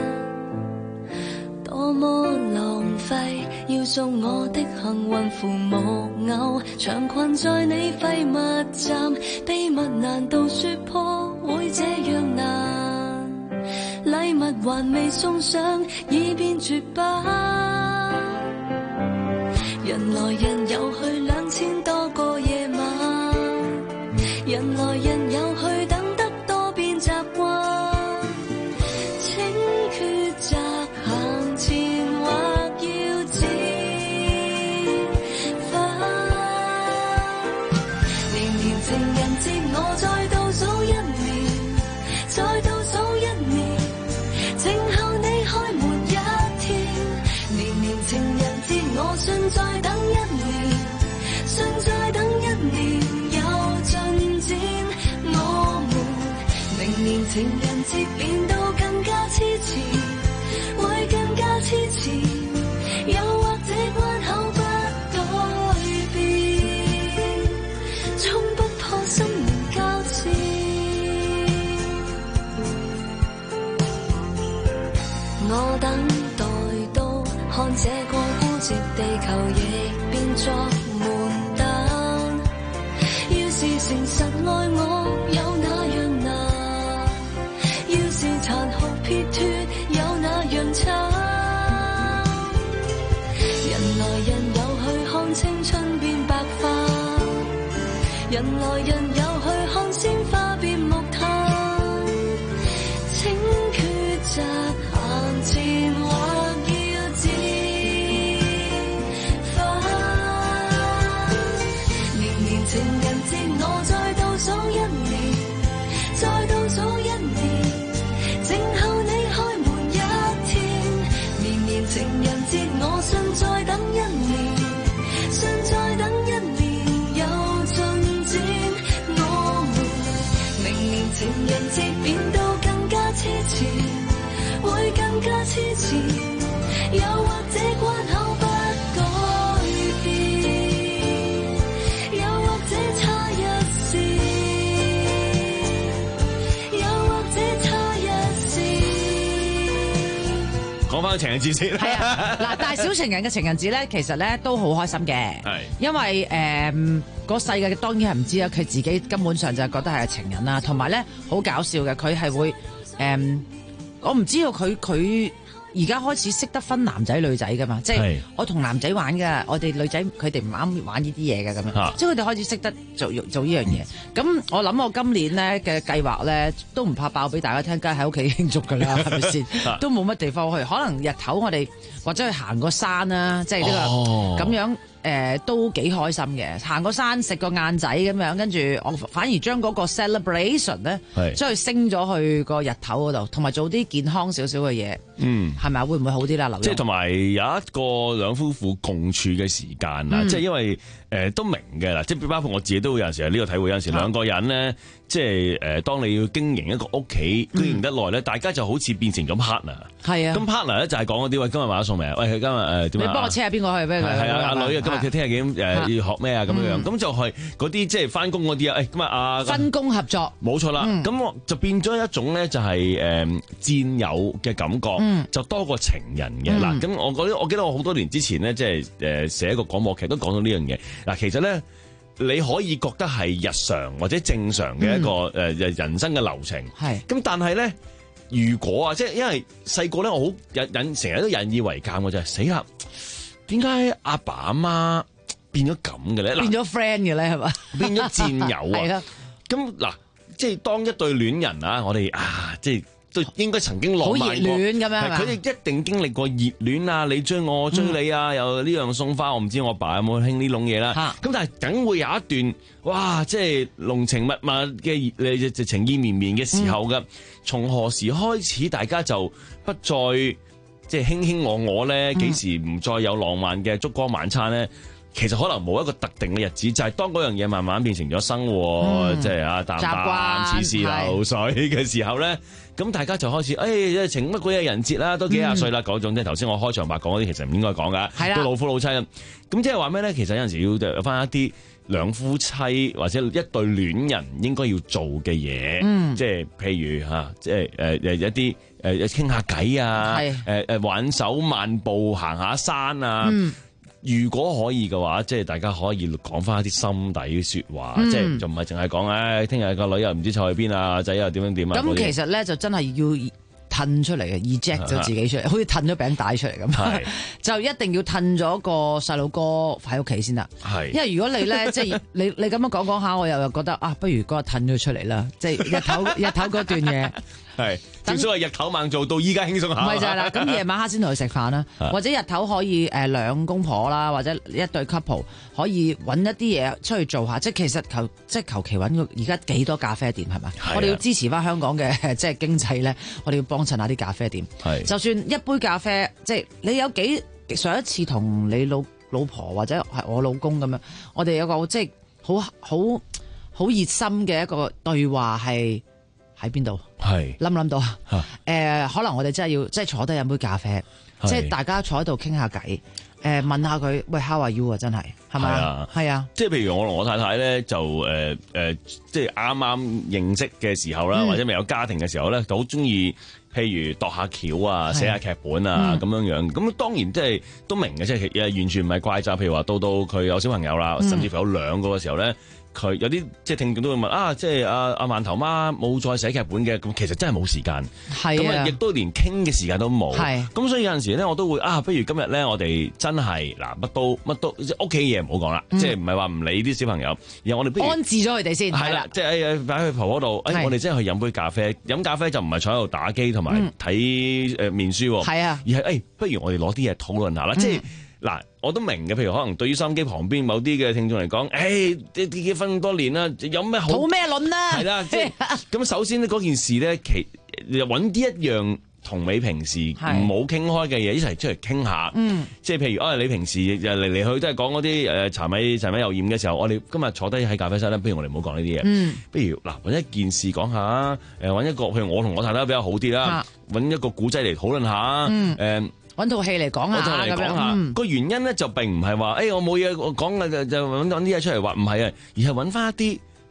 [SPEAKER 8] 多麼浪費，要送我的幸運符木偶長裙在你廢物站，秘密難道說破會這樣難？禮物還未送上已變絕版，人來人又去兩千多個夜晚，人來人又去等得多變習慣，請抉擇行前或要折返。年年情人節我再倒數一年，再倒數一年，靜候你開門一天。年年情人節我信再等一年，信再等一年有進展，我們明年情人節變到更加痴纏，會更加痴纏，又或者關口不改變，衝不破心靈交戰。我等待到看這個孤寂地球亦變作門燈，要是誠實愛我有那樣難，要是殘酷撇脱有那樣慘，人來人有去看青春變白髮，人來人有去看鮮花變木炭，請抉擇行前或要折返。年年情人節我再倒數一年，再倒數一年，靜候你開門一天。年年情人節我信再等一年，信再等一年有進展，我們明年情人節變到更加痴纏，會更加痴纏，又或者關口不改變，又或者差一線，又或者差一線。
[SPEAKER 12] 講翻情人節先。
[SPEAKER 21] 係啊，嗱，但係小情人嘅情人節咧，其實咧都好開心嘅，因為誒個世界當然係唔知啦，佢自己根本上就係覺得係情人啦，同埋咧好搞笑嘅，佢係會誒、嗯，我唔知道佢佢。而家開始識得分男仔女仔㗎嘛，即係我同男仔玩㗎，我哋女仔佢哋唔啱玩呢啲嘢㗎咁樣，即係佢哋開始識得做做呢樣嘢。咁我諗我今年咧嘅計劃咧都唔怕爆俾大家聽，梗係喺屋企慶祝㗎啦，係咪先？都冇乜地方去，可能日頭我哋或者去行個山啦，即係呢個咁樣。誒、呃、都幾開心嘅，行個山食個晏仔咁樣，跟住我反而將嗰個 celebration 咧，將佢升咗去個日頭嗰度，同埋做啲健康少少嘅嘢。嗯，係咪會唔會好啲啦？劉即
[SPEAKER 12] 係同埋有一個兩夫婦共處嘅時間啦、嗯，即係因為誒、呃、都明嘅啦，即係包括我自己都有陣時係呢個體會，有陣時兩個人咧，即係誒、呃、當你要經營一個屋企，經營得耐咧，大家就好似變成咗 partner。係啊，咁 partner 咧就係講嗰啲喂，今日買咗餸未啊？喂，佢今日誒點啊？你
[SPEAKER 21] 幫我車下邊個去俾佢？
[SPEAKER 12] 係啊，阿女啊，今日佢聽日幾點誒要學咩啊？咁樣樣，咁就係嗰啲即係翻工嗰啲啊。誒，咁啊阿
[SPEAKER 21] 分工合作，
[SPEAKER 12] 冇錯啦。咁、嗯、我就變咗一種咧，就係誒戰友嘅感覺，嗯、就多過情人嘅嗱。咁、嗯、我覺得我記得我好多年之前咧，即係誒寫一個廣播劇都講到呢樣嘢嗱。其實咧，你可以覺得係日常或者正常嘅一個誒、嗯、人生嘅流程，係咁，但係咧。如果啊，即係因為細個咧，我好引引成日都引以為鑑嘅就係死啦！點解阿爸阿媽變咗咁嘅咧？
[SPEAKER 21] 變咗 friend 嘅咧係嘛？
[SPEAKER 12] 變咗戰友啊！
[SPEAKER 21] 係啦。
[SPEAKER 12] 咁嗱，即係當一對戀人啊，我哋啊，即係都應該曾經浪漫過。
[SPEAKER 21] 好熱戀咁樣，
[SPEAKER 12] 佢哋一定經歷過熱戀啊！你追我，我追你啊！嗯、又呢樣送花，我唔知我爸有冇興呢種嘢啦。咁但係梗會有一段哇，即係濃情蜜密嘅誒，就情意綿綿嘅時候嘅。嗯從何時開始，大家就不再即係卿卿我我咧？幾時唔再有浪漫嘅燭光晚餐咧？其實可能冇一個特定嘅日子，就係、是、當嗰樣嘢慢慢變成咗生活，嗯、即係啊淡淡似是流水嘅時候咧，咁大家就開始誒情乜鬼嘢人節啦，都幾廿歲啦嗰種，即係頭先我開場白講嗰啲，其實唔應該講噶，都老夫老妻啦。咁即係話咩咧？其實有陣時要有翻一啲兩夫妻或者一對戀人應該要做嘅嘢、嗯，即係譬如嚇，即係誒誒一啲誒傾下偈啊，誒誒挽手漫步行下山啊。嗯、如果可以嘅話，即係大家可以講翻一啲心底説話，嗯、即係就唔係淨係講誒，聽日個女又唔知坐去邊啊，仔又點樣點啊。咁
[SPEAKER 21] 其實咧就真係要褪出嚟嘅 eject 咗自己出嚟，好似褪咗餅帶出嚟咁，就一定要褪咗個細路哥喺屋企先得。係，因為如果你咧即係你你咁樣講講下，我又又覺得啊，不如嗰日褪咗出嚟啦，即係日頭日頭嗰段嘢。係，正所謂日頭猛做到依家輕鬆下。唔係就係啦，咁夜晚黑先同佢食飯啦，或者日頭可以誒兩公婆啦，或者一對 couple 可以揾一啲嘢出去做下，即係其實求即係求其揾個而家幾多咖啡店係咪？我哋要支持翻香港嘅即係經濟咧，我哋要幫襯下啲咖啡店。係，就算一杯咖啡，即係你有幾上一次同你老老婆或者係我老公咁樣，我哋有個即係好好好熱心嘅一個對話係。喺邊度？係諗唔諗到啊？誒、呃，可能我哋真係要即係坐低飲杯咖啡，即係大家坐喺度傾下偈，誒、呃，問下佢喂 How are you 啊？真係係咪啊？係啊，即係譬如我同我太太咧，就誒誒、呃，即係啱啱認識嘅時候啦、嗯，或者未有家庭嘅時候咧，就好中意譬如度下橋啊，寫下劇本啊，咁、嗯、樣樣。咁當然即係都明嘅，即係誒完全唔係怪責。譬如話到到佢有小朋友啦、嗯，甚至乎有兩個嘅時候咧。佢有啲即係聽眾都會問啊，即係阿阿饅頭媽冇再寫劇本嘅，咁其實真係冇時間，咁啊亦都連傾嘅時間都冇，咁所以有陣時咧我都會啊，不如今日咧我哋真係嗱乜都乜都即係屋企嘢唔好講啦，即係唔係話唔理啲小朋友，然後我哋不如安置咗佢哋先，係啦，
[SPEAKER 12] 即係誒擺去婆婆度，誒、哎、我哋真係去飲杯咖啡，飲咖啡就唔係坐喺度打機同埋睇誒面書，係啊，而係誒、哎、不如我哋攞啲嘢討論下啦，即係。嗱，我都明嘅。譬如可能對於收音機旁邊某啲嘅聽眾嚟講，誒，啲結婚咁多年啦，有咩好
[SPEAKER 21] 討咩論啦？
[SPEAKER 12] 係啦，即係咁。首先呢嗰件事咧，其揾啲一樣同你平時唔好傾開嘅嘢，一齊出嚟傾下。嗯，即係譬如啊，你平時嚟嚟去都係講嗰啲誒柴米柴米油鹽嘅時候，我哋今日坐低喺咖啡室咧，不如我哋唔好講呢啲嘢。嗯，不如嗱揾一件事講下，誒揾一個譬如我同我太太比較好啲啦，揾一個古仔嚟討論下。嗯，誒。
[SPEAKER 21] 揾套戲嚟講下咁樣，
[SPEAKER 12] 個、嗯、原因咧就並唔係話，誒、欸、我冇嘢講嘅就就揾揾啲嘢出嚟話，唔係啊，而係揾翻一啲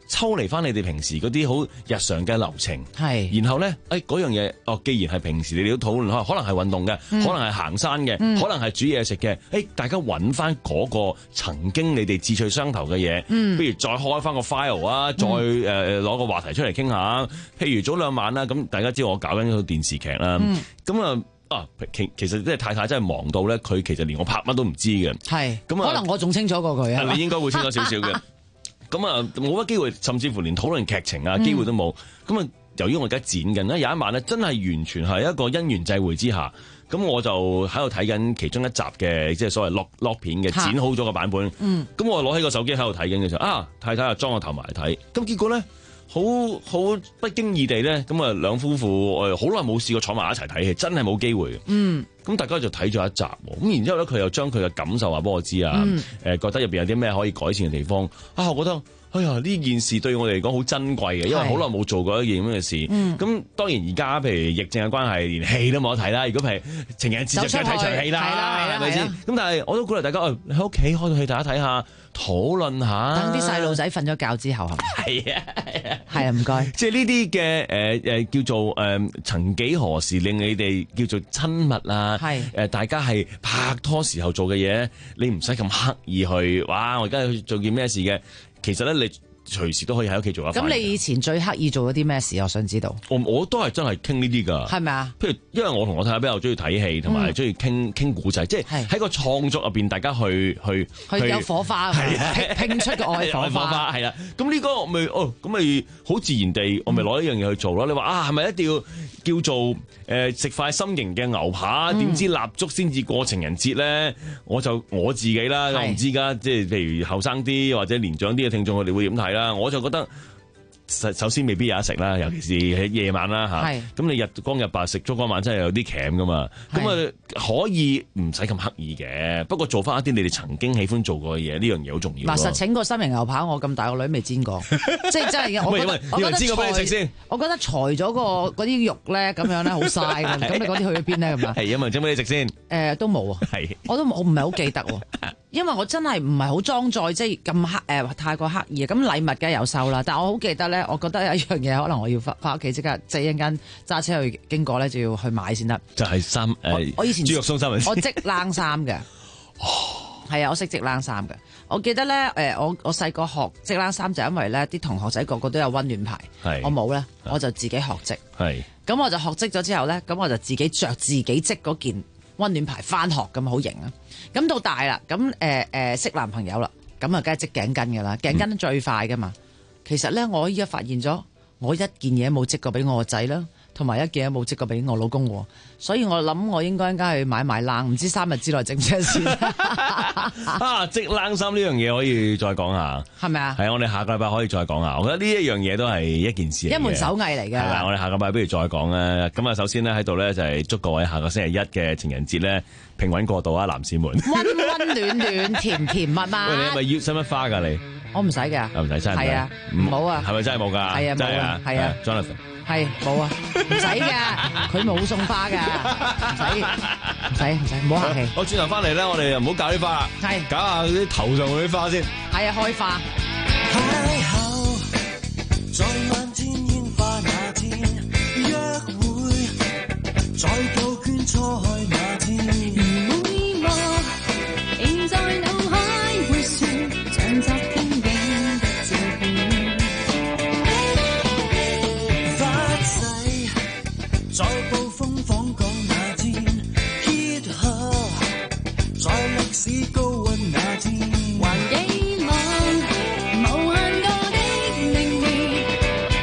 [SPEAKER 12] 抽離翻你哋平時嗰啲好日常嘅流程，
[SPEAKER 21] 係，
[SPEAKER 12] 然後咧，誒嗰樣嘢，哦，既然係平時你哋都討論，可能係運動嘅，
[SPEAKER 21] 嗯
[SPEAKER 12] 可能係行山嘅，
[SPEAKER 21] 嗯
[SPEAKER 12] 可能係煮嘢食嘅，誒大家揾翻嗰個曾經你哋志趣相投嘅嘢，
[SPEAKER 21] 嗯
[SPEAKER 12] 不如再開翻個 file 啊，再誒誒攞個話題出嚟傾下，譬如早兩晚啦，咁大家知道我搞緊套電視劇啦，咁啊。
[SPEAKER 21] 嗯
[SPEAKER 12] 啊，其其實即係太太真係忙到咧，佢其實連我拍乜都唔知嘅。
[SPEAKER 21] 係，
[SPEAKER 12] 咁啊，
[SPEAKER 21] 可能我仲清楚過佢啊。
[SPEAKER 12] 你應該會清楚少少嘅。咁啊，冇乜機會，甚至乎連討論劇情啊，機會都冇。咁啊，由於我而家剪緊咧，有一晚咧，真係完全係一個因緣際會之下，咁我就喺度睇緊其中一集嘅，即係所謂 lock lock 片嘅剪好咗個版本。嗯。咁我攞起個手機喺度睇緊嘅時候，啊，太太啊裝個頭埋睇，咁結果咧。好好不經意地咧，咁啊兩夫婦誒好耐冇試過坐埋一齊睇戲，真係冇機會。嗯，咁大家就睇咗一集，咁然之後咧佢又將佢嘅感受話俾我知啊，誒、嗯呃、覺得入邊有啲咩可以改善嘅地方啊，我覺得哎呀呢件事對我哋嚟講好珍貴嘅，因為好耐冇做過一件咁嘅事。咁、嗯、當然而家譬如疫症嘅關係，連戲都冇得睇啦。如果係情人節就梗係睇場戲啦，係咪先？咁但係我都鼓勵大家，誒喺屋企開到戲大家睇下。討論下，
[SPEAKER 21] 等啲細路仔瞓咗覺之後，
[SPEAKER 12] 係啊係啊，
[SPEAKER 21] 係啊，唔該。
[SPEAKER 12] 即係呢啲嘅誒誒叫做誒、呃，曾幾何時令你哋叫做親密啊？係誒、呃，大家係拍拖時候做嘅嘢，你唔使咁刻意去，哇！我而家去做件咩事嘅，其實咧你。隨時都可以喺屋企做一番。
[SPEAKER 21] 咁你以前最刻意做咗啲咩事？我想知道。
[SPEAKER 12] 我我都係真係傾呢啲㗎。係咪啊？譬如因為我同我太太比較中意睇戲，同埋中意傾傾古仔，即係喺個創作入邊，大家去去
[SPEAKER 21] 去有火花，係拼拼出個愛火花。
[SPEAKER 12] 係啊，咁呢個咪哦，咁咪好自然地，我咪攞呢樣嘢去做咯。你話啊，係咪一定要叫做誒食塊心形嘅牛扒？點知蠟燭先至過情人節咧？我就我自己啦，我唔知㗎。即係譬如後生啲或者年長啲嘅聽眾，佢哋會點睇啦？我就覺得首先未必有得食啦，尤其是喺夜晚啦嚇。咁你日光日白食燭光晚真係有啲鉗噶嘛。咁啊可以唔使咁刻意嘅，不過做翻一啲你哋曾經喜歡做過嘅嘢，呢樣嘢好重要。
[SPEAKER 21] 嗱，實請個心形牛扒，我咁大個女未煎過，即係真係我覺得我覺得裁，我覺得裁咗個嗰啲肉咧，咁樣咧好嘥㗎。咁你嗰啲去咗邊咧咁啊？係
[SPEAKER 12] 有冇人整俾你食先？
[SPEAKER 21] 誒都冇啊，我都我唔係好記得喎。因為我真係唔係好裝載，即係咁刻誒太過刻意。咁禮物梗係有收啦，但係我好記得咧，我覺得有一樣嘢可能我要翻翻屋企即刻即係一陣間揸車去經過咧，就要去買先得。
[SPEAKER 12] 就係衫誒，
[SPEAKER 21] 我以前
[SPEAKER 12] 豬肉鬆三文治，
[SPEAKER 21] 我織冷衫嘅。哦，係啊，我識織冷衫嘅。我記得咧誒，我我細個學織冷衫就因為咧啲同學仔個個都有溫暖牌，我冇咧，我就自己學織。係。咁我就學織咗之後咧，咁我就自己着自己織嗰件溫暖牌翻學咁好型啊！咁到大啦，咁誒誒識男朋友啦，咁啊梗係織頸巾噶啦，頸巾最快噶嘛。嗯、其實咧，我依家發現咗，我一件嘢冇織過俾我個仔啦，同埋一件嘢冇織過俾我老公喎，所以我諗我應該應該去買買冷，唔知三日之內整唔整先。
[SPEAKER 12] 啊，織冷衫呢樣嘢可以再講下，係咪啊？係啊，我哋下個禮拜可以再講下。我覺得呢一樣嘢都係一件事嚟嘅，一門手藝嚟嘅。係啦，我哋下個禮拜不如再講啦。咁啊，首先咧喺度咧就係祝各位下個星期一嘅情人節咧平穩過渡啊，男士們。溫溫暖暖，甜甜蜜蜜。喂，你係咪要使乜花㗎你？我唔使㗎。唔使真係。係啊，唔好啊。係咪真係冇㗎？係啊，冇啊。係啊 ，Jonathan。係冇啊，唔使㗎，佢冇送花㗎，唔使唔使唔使，唔好客氣。我轉頭翻嚟咧，我哋又唔好搞啲花啦，係搞下啲頭上嗰啲花先。係啊，開花。邂逅在漫天煙花那天，約會在杜鵑錯開那天，每幕仍在腦海回旋，像昨天影的照片。在暴風訪港那天，結合在歷史高溫那天，還記望無限個的明滅，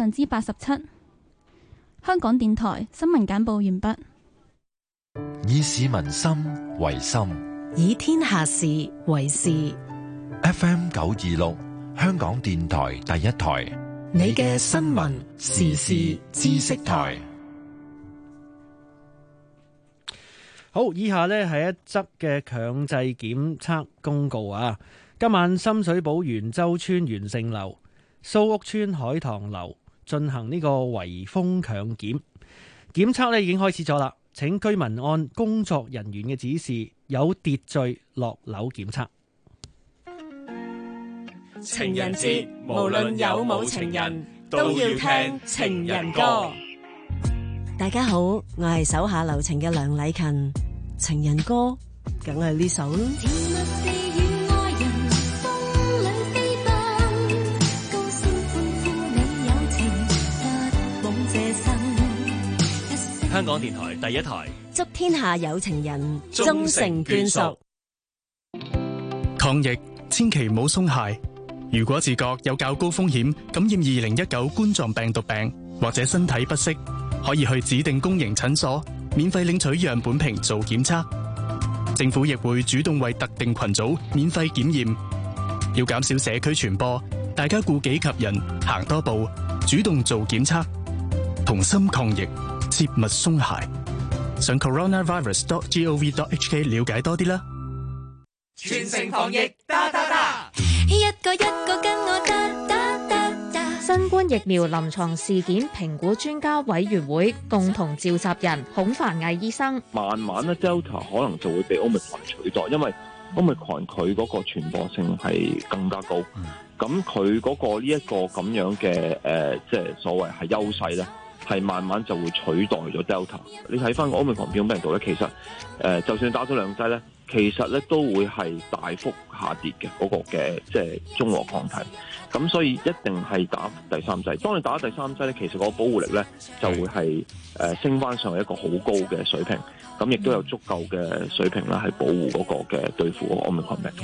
[SPEAKER 1] 分之八十七。香港電台新聞簡報完畢。
[SPEAKER 4] 以市民心為心，
[SPEAKER 5] 以天下事為事。
[SPEAKER 4] F M 九二六，香港電台第一台，
[SPEAKER 5] 你嘅新聞時事知識台。
[SPEAKER 22] 好，以下呢係一則嘅強制檢測公告啊！今晚深水埗元州村元盛樓、蘇屋村海棠樓進行呢個圍封強檢，檢測呢已經開始咗啦。請居民按工作人員嘅指示，有秩序落樓檢測。
[SPEAKER 23] 情人節，無論有冇情人，都要聽情人歌。
[SPEAKER 24] 大家好，我係手下留情嘅梁禮勤，情人歌梗係呢首咯。
[SPEAKER 18] 香港電台第一台，
[SPEAKER 24] 祝天下有情人終成眷屬。
[SPEAKER 25] 抗疫千祈唔好鬆懈。如果自覺有較高風險感染二零一九冠狀病毒病，或者身體不適，可以去指定公營診所免費領取樣本瓶做檢測。政府亦會主動為特定群組免費檢驗。要減少社區傳播，大家顧己及人，行多步，主動做檢測，同心抗疫，切勿鬆懈。上 coronavirus dot gov dot hk 了解多啲啦。
[SPEAKER 23] 全城防疫，打打打！
[SPEAKER 8] 一個一個跟我打打打打。
[SPEAKER 2] 新冠疫苗臨床事件評估專家委員會共同召集人孔繁毅醫生，
[SPEAKER 26] 慢慢咧 Delta 可能就會被 Omicron 取代，因為 Omicron 佢嗰個傳播性係更加高，咁佢嗰個呢一個咁樣嘅誒，即係所謂係優勢咧。係慢慢就會取代咗 Delta。你睇翻個 Omicron 變種病毒咧，其實誒、呃，就算打咗兩劑咧，其實咧都會係大幅下跌嘅嗰、那個嘅即係中和抗體。咁所以一定係打第三劑。當你打第三劑咧，其實個保護力咧就會係誒、呃、升翻上一個好高嘅水平。咁亦都有足夠嘅水平啦，係保護嗰個嘅對付 Omicron 病毒。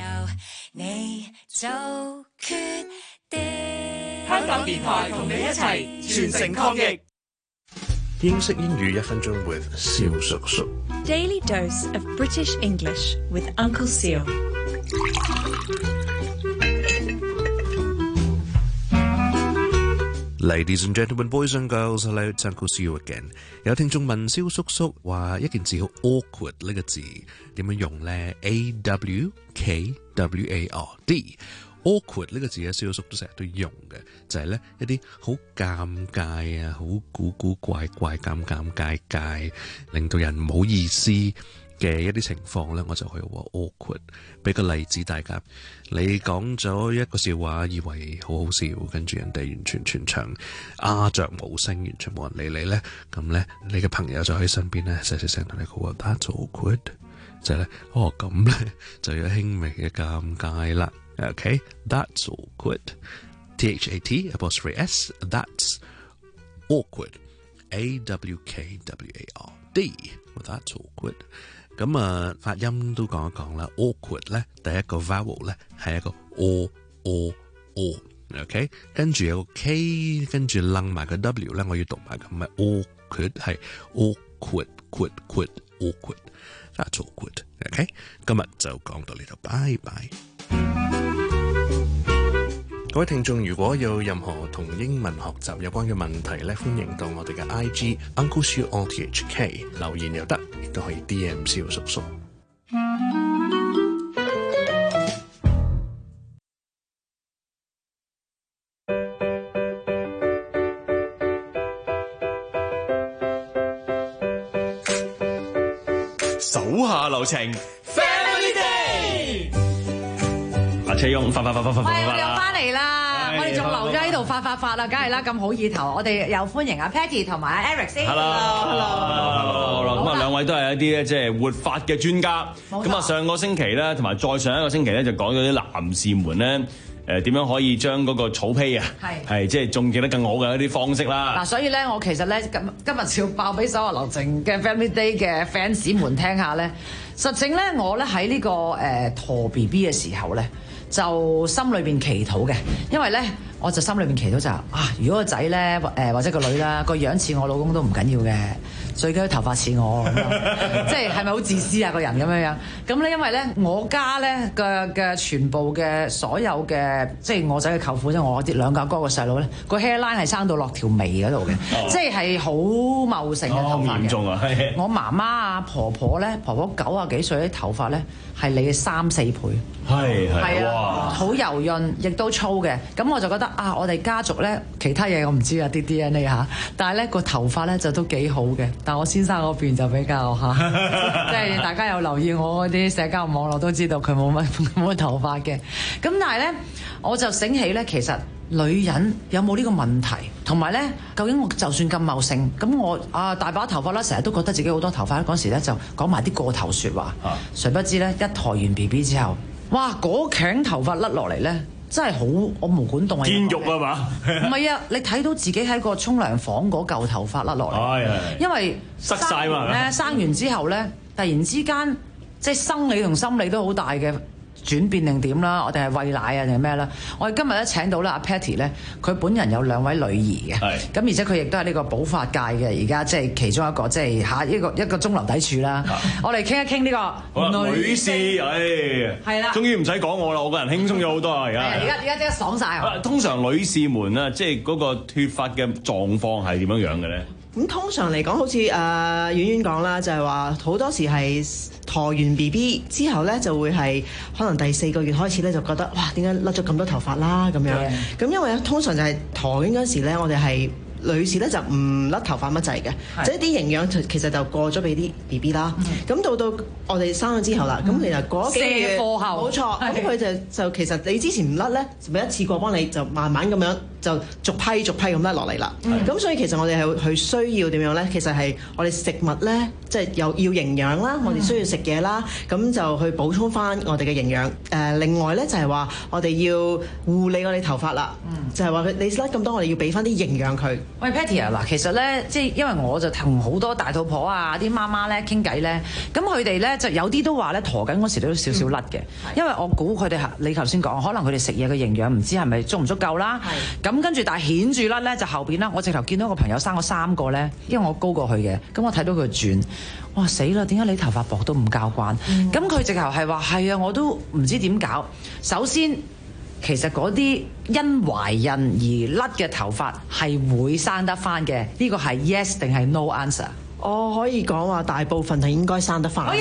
[SPEAKER 23] 香港電台同你一齊全城抗疫。
[SPEAKER 27] 英式英語一分鐘 with 蕭叔叔。
[SPEAKER 28] Daily dose of British English with Uncle Seal。
[SPEAKER 27] Ladies and gentlemen, boys and girls, hello, it's Uncle Seal again。有聽眾問蕭叔叔話一件字好 awkward 呢個字點樣用咧 ？A W K W A R D。awkward 呢個字咧，蕭叔都成日都用嘅，就係咧一啲好尷尬啊，好古古怪怪、尷尷尬尬，令到人唔好意思嘅一啲情況咧，我就可以話 awkward。俾個例子大家，你講咗一個笑話，以為好好笑，跟住人哋完全全場鴉雀無聲，完全冇人理你咧，咁咧你嘅朋友就喺身邊咧細細聲同你講話 That's awkward， 就係咧哦咁咧就有輕微嘅尷尬啦。Okay, that's awkward. T H A T apostrophe S. That's awkward. A W K W A R D. Well, that's awkward. 咁啊，發音都講一講啦。awkward 咧，第一個 vowel 咧係一個 o o o。OK， 跟住有個 K， 跟住楞埋個 W 咧，我要讀埋咁嘅 awkward 係 awkward quid quid awkward。That's awkward. OK， 今日就講到呢度，拜拜。各位聽眾，如果有任何同英文學習有關嘅問題咧，歡迎到我哋嘅 I G Uncle Siu R T H K 留言又得，亦都可以 D M 蕭叔叔。
[SPEAKER 18] 手下留情
[SPEAKER 23] ，Family Day。
[SPEAKER 12] 阿車翁發發發發發發
[SPEAKER 21] 喂，我哋又翻嚟啦！
[SPEAKER 12] 哎、
[SPEAKER 21] 我哋仲留咗喺度發發發啦，梗係啦，咁好意頭。我哋又歡迎阿 Patty 同埋阿 Eric 先。
[SPEAKER 12] Hello，Hello，Hello。咁啊，兩位都係一啲咧，即係活法嘅專家。咁啊，上個星期咧，同埋再上一個星期咧，就講咗啲男士們咧。誒點樣可以將嗰個草坯啊，係係即係種植得更好嘅一啲方式啦。嗱，
[SPEAKER 21] 所以咧，我其實咧今今日要爆俾手下留情嘅 Family Day 嘅 fans 們聽下咧。實情咧，我咧喺呢個誒陀 B B 嘅時候咧，就心裏邊祈禱嘅，因為咧我就心裏面祈禱就係、啊，如果個仔咧誒或者個女啦個樣似我老公都唔緊要嘅，最緊要頭髮似我咁樣，即係係咪好自私啊個人咁樣樣？咁咧因為咧我家咧嘅嘅全部嘅所有嘅即係我仔嘅舅父即係我啲兩個哥嘅細佬咧個 hairline 係生到落條眉嗰度嘅，哦、即係係好茂盛嘅頭髮嘅。嚴重啊！我媽媽啊婆婆咧婆婆九啊幾歲啲頭髮咧係你嘅三四倍。
[SPEAKER 12] 係係
[SPEAKER 21] 啊，好柔潤，亦都粗嘅。咁我就覺得啊，我哋家族咧，其他嘢我唔知啊，啲 D N A 嚇，但係咧個頭髮咧就都幾好嘅。但我先生嗰邊就比較嚇，即係大家有留意我嗰啲社交網絡都知道佢冇乜冇乜頭髮嘅。咁但係咧，我就醒起咧，其實女人有冇呢個問題，同埋咧，究竟我就算咁茂盛，咁我啊大把頭髮啦，成日都覺得自己好多頭髮嗰時咧就講埋啲過頭説話，啊、誰不知咧一抬完 B B 之後。哇！嗰頸頭髮甩落嚟咧，真係好我毛管戙啊！
[SPEAKER 12] 肩肉啊嘛？
[SPEAKER 21] 唔係啊，你睇到自己喺個沖涼房嗰嚿頭髮甩落嚟，
[SPEAKER 12] 哎、
[SPEAKER 21] 因為
[SPEAKER 12] 塞晒嘛。
[SPEAKER 21] 咧生完之後咧，突然之間即係生理同心理都好大嘅轉變定點啦，我哋係餵奶啊定係咩啦？我哋今日咧請到咧阿 Patty 咧，佢本人有兩位女兒嘅，咁而且佢亦都係呢個補髮界嘅，而家即係其中一個即係下一個一個中流砥柱啦。我哋傾一傾呢個
[SPEAKER 12] 女士，唉，係啦，終於唔使講我啦，我個人輕鬆咗好多啊！而家
[SPEAKER 21] 而家而家即刻爽晒。
[SPEAKER 12] 通常女士們啊，即係嗰個脫髮嘅狀況係點樣樣嘅咧？
[SPEAKER 3] 咁通常嚟講，好似誒婉婉講啦，就係話好多時係陀完 B B 之後咧，就會係可能第四個月開始咧，就覺得哇，點解甩咗咁多頭髮啦咁樣？咁因為通常就係陀緊嗰時咧，我哋係女士咧就唔甩頭髮乜滯嘅，即係啲營養其實就過咗俾啲 B B 啦。咁、嗯、到到我哋生咗之後啦，咁、嗯、其實過咗幾個月，
[SPEAKER 21] 卸貨後
[SPEAKER 3] 冇錯，咁佢就就其實你之前唔甩咧，咪一次過幫你就慢慢咁樣。就逐批逐批咁甩落嚟啦，咁、嗯、所以其實我哋係係需要點樣咧？其實係我哋食物咧，即係又要營養啦，嗯、我哋需要食嘢啦，咁就去補充翻我哋嘅營養。誒、呃，另外咧就係話我哋要護理我哋頭髮啦，嗯、就係話佢你甩咁多，我哋要俾翻啲營養佢。
[SPEAKER 21] 喂 Patty 啊，嗱，其實咧即係因為我就同好多大肚婆啊、啲媽媽咧傾偈咧，咁佢哋咧就有啲都話咧陀緊嗰時都有少少甩嘅，嗯、因為我估佢哋你頭先講，可能佢哋食嘢嘅營養唔知係咪足唔足夠啦。咁跟住，但係顯著甩咧就後邊啦。我直頭見到個朋友生咗三個咧，因為我高過佢嘅，咁我睇到佢轉，哇死啦！點解你頭髮薄都唔交關？咁佢、嗯、直頭係話係啊，我都唔知點搞。首先，其實嗰啲因懷孕而甩嘅頭髮係會生得翻嘅，呢個係 yes 定係 no answer？
[SPEAKER 3] 我可以講話大部分係應該生得翻。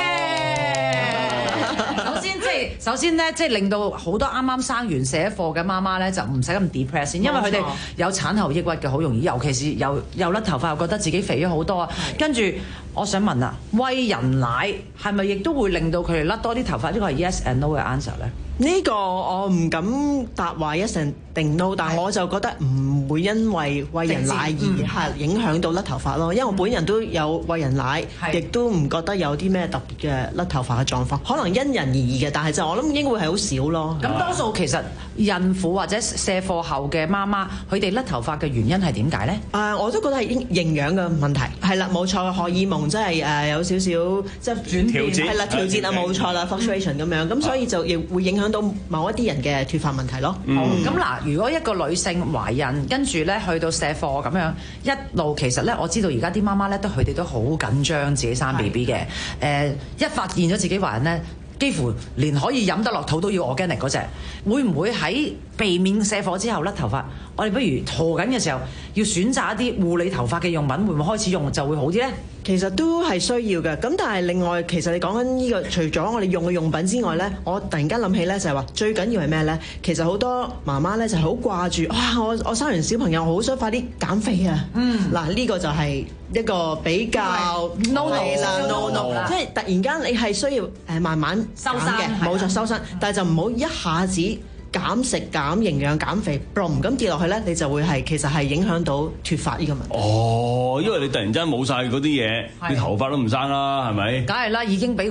[SPEAKER 21] 首先即係首先咧，即係令到好多啱啱生完卸貨嘅媽媽咧，就唔使咁 depress 先，因為佢哋有產後抑鬱嘅，好容易，尤其是又又甩頭髮，又覺得自己肥咗好多啊。跟住我想問啊，餵人奶係咪亦都會令到佢哋甩多啲頭髮？呢個係 yes and no 嘅 answer 咧？
[SPEAKER 3] 呢個我唔敢答話 yes 定 no， 但我就覺得唔會因為餵人奶而係影響到甩頭髮咯。因為我本人都有餵人奶，亦都唔覺得有啲咩特別嘅甩頭髮嘅狀況，可能因人而異嘅，但係就我諗應該會係好少咯。
[SPEAKER 21] 咁多數其實孕婦或者卸貨後嘅媽媽，佢哋甩頭髮嘅原因係點解咧？
[SPEAKER 3] 誒、uh, 我都覺得係營養嘅問題，係啦，冇錯，荷爾蒙真係誒有少少即係轉變，係啦，調節啊，冇錯啦 ，fluctuation 咁樣，咁所以就亦會影響到某一啲人嘅脫髮問題咯。
[SPEAKER 21] 咁嗱、嗯，如果一個女性懷孕，跟住咧去到卸貨咁樣一路，其實咧我知道而家啲媽媽咧都佢哋都好緊張自己生 B B 嘅。誒的、呃，一發現咗自己懷孕咧，幾乎連可以飲得落肚都要 organic 嗰隻，會唔會喺避免卸貨之後甩頭髮？我哋不如陀緊嘅時候，要選擇一啲護理頭髮嘅用品，會唔會開始用就會好啲咧？
[SPEAKER 3] 其實都係需要嘅，咁但係另外，其實你講緊呢個，除咗我哋用嘅用品之外呢，我突然間諗起呢，就係話最緊要係咩呢？其實好多媽媽呢就係好掛住，哇！我我生完小朋友，好想快啲減肥啊！嗯，嗱呢個就係一個比較 no no 啦 no no，即係突然間你係需要誒慢慢收身嘅，冇錯收身，但係就唔好一下子減食、減營養、減肥 boom 咁跌落去咧，你就會係其實係影響到脫髮呢個問題。
[SPEAKER 12] 哦，因為你突然間冇晒嗰啲嘢，你頭髮都唔生啦，係咪？
[SPEAKER 21] 梗係啦，已經俾個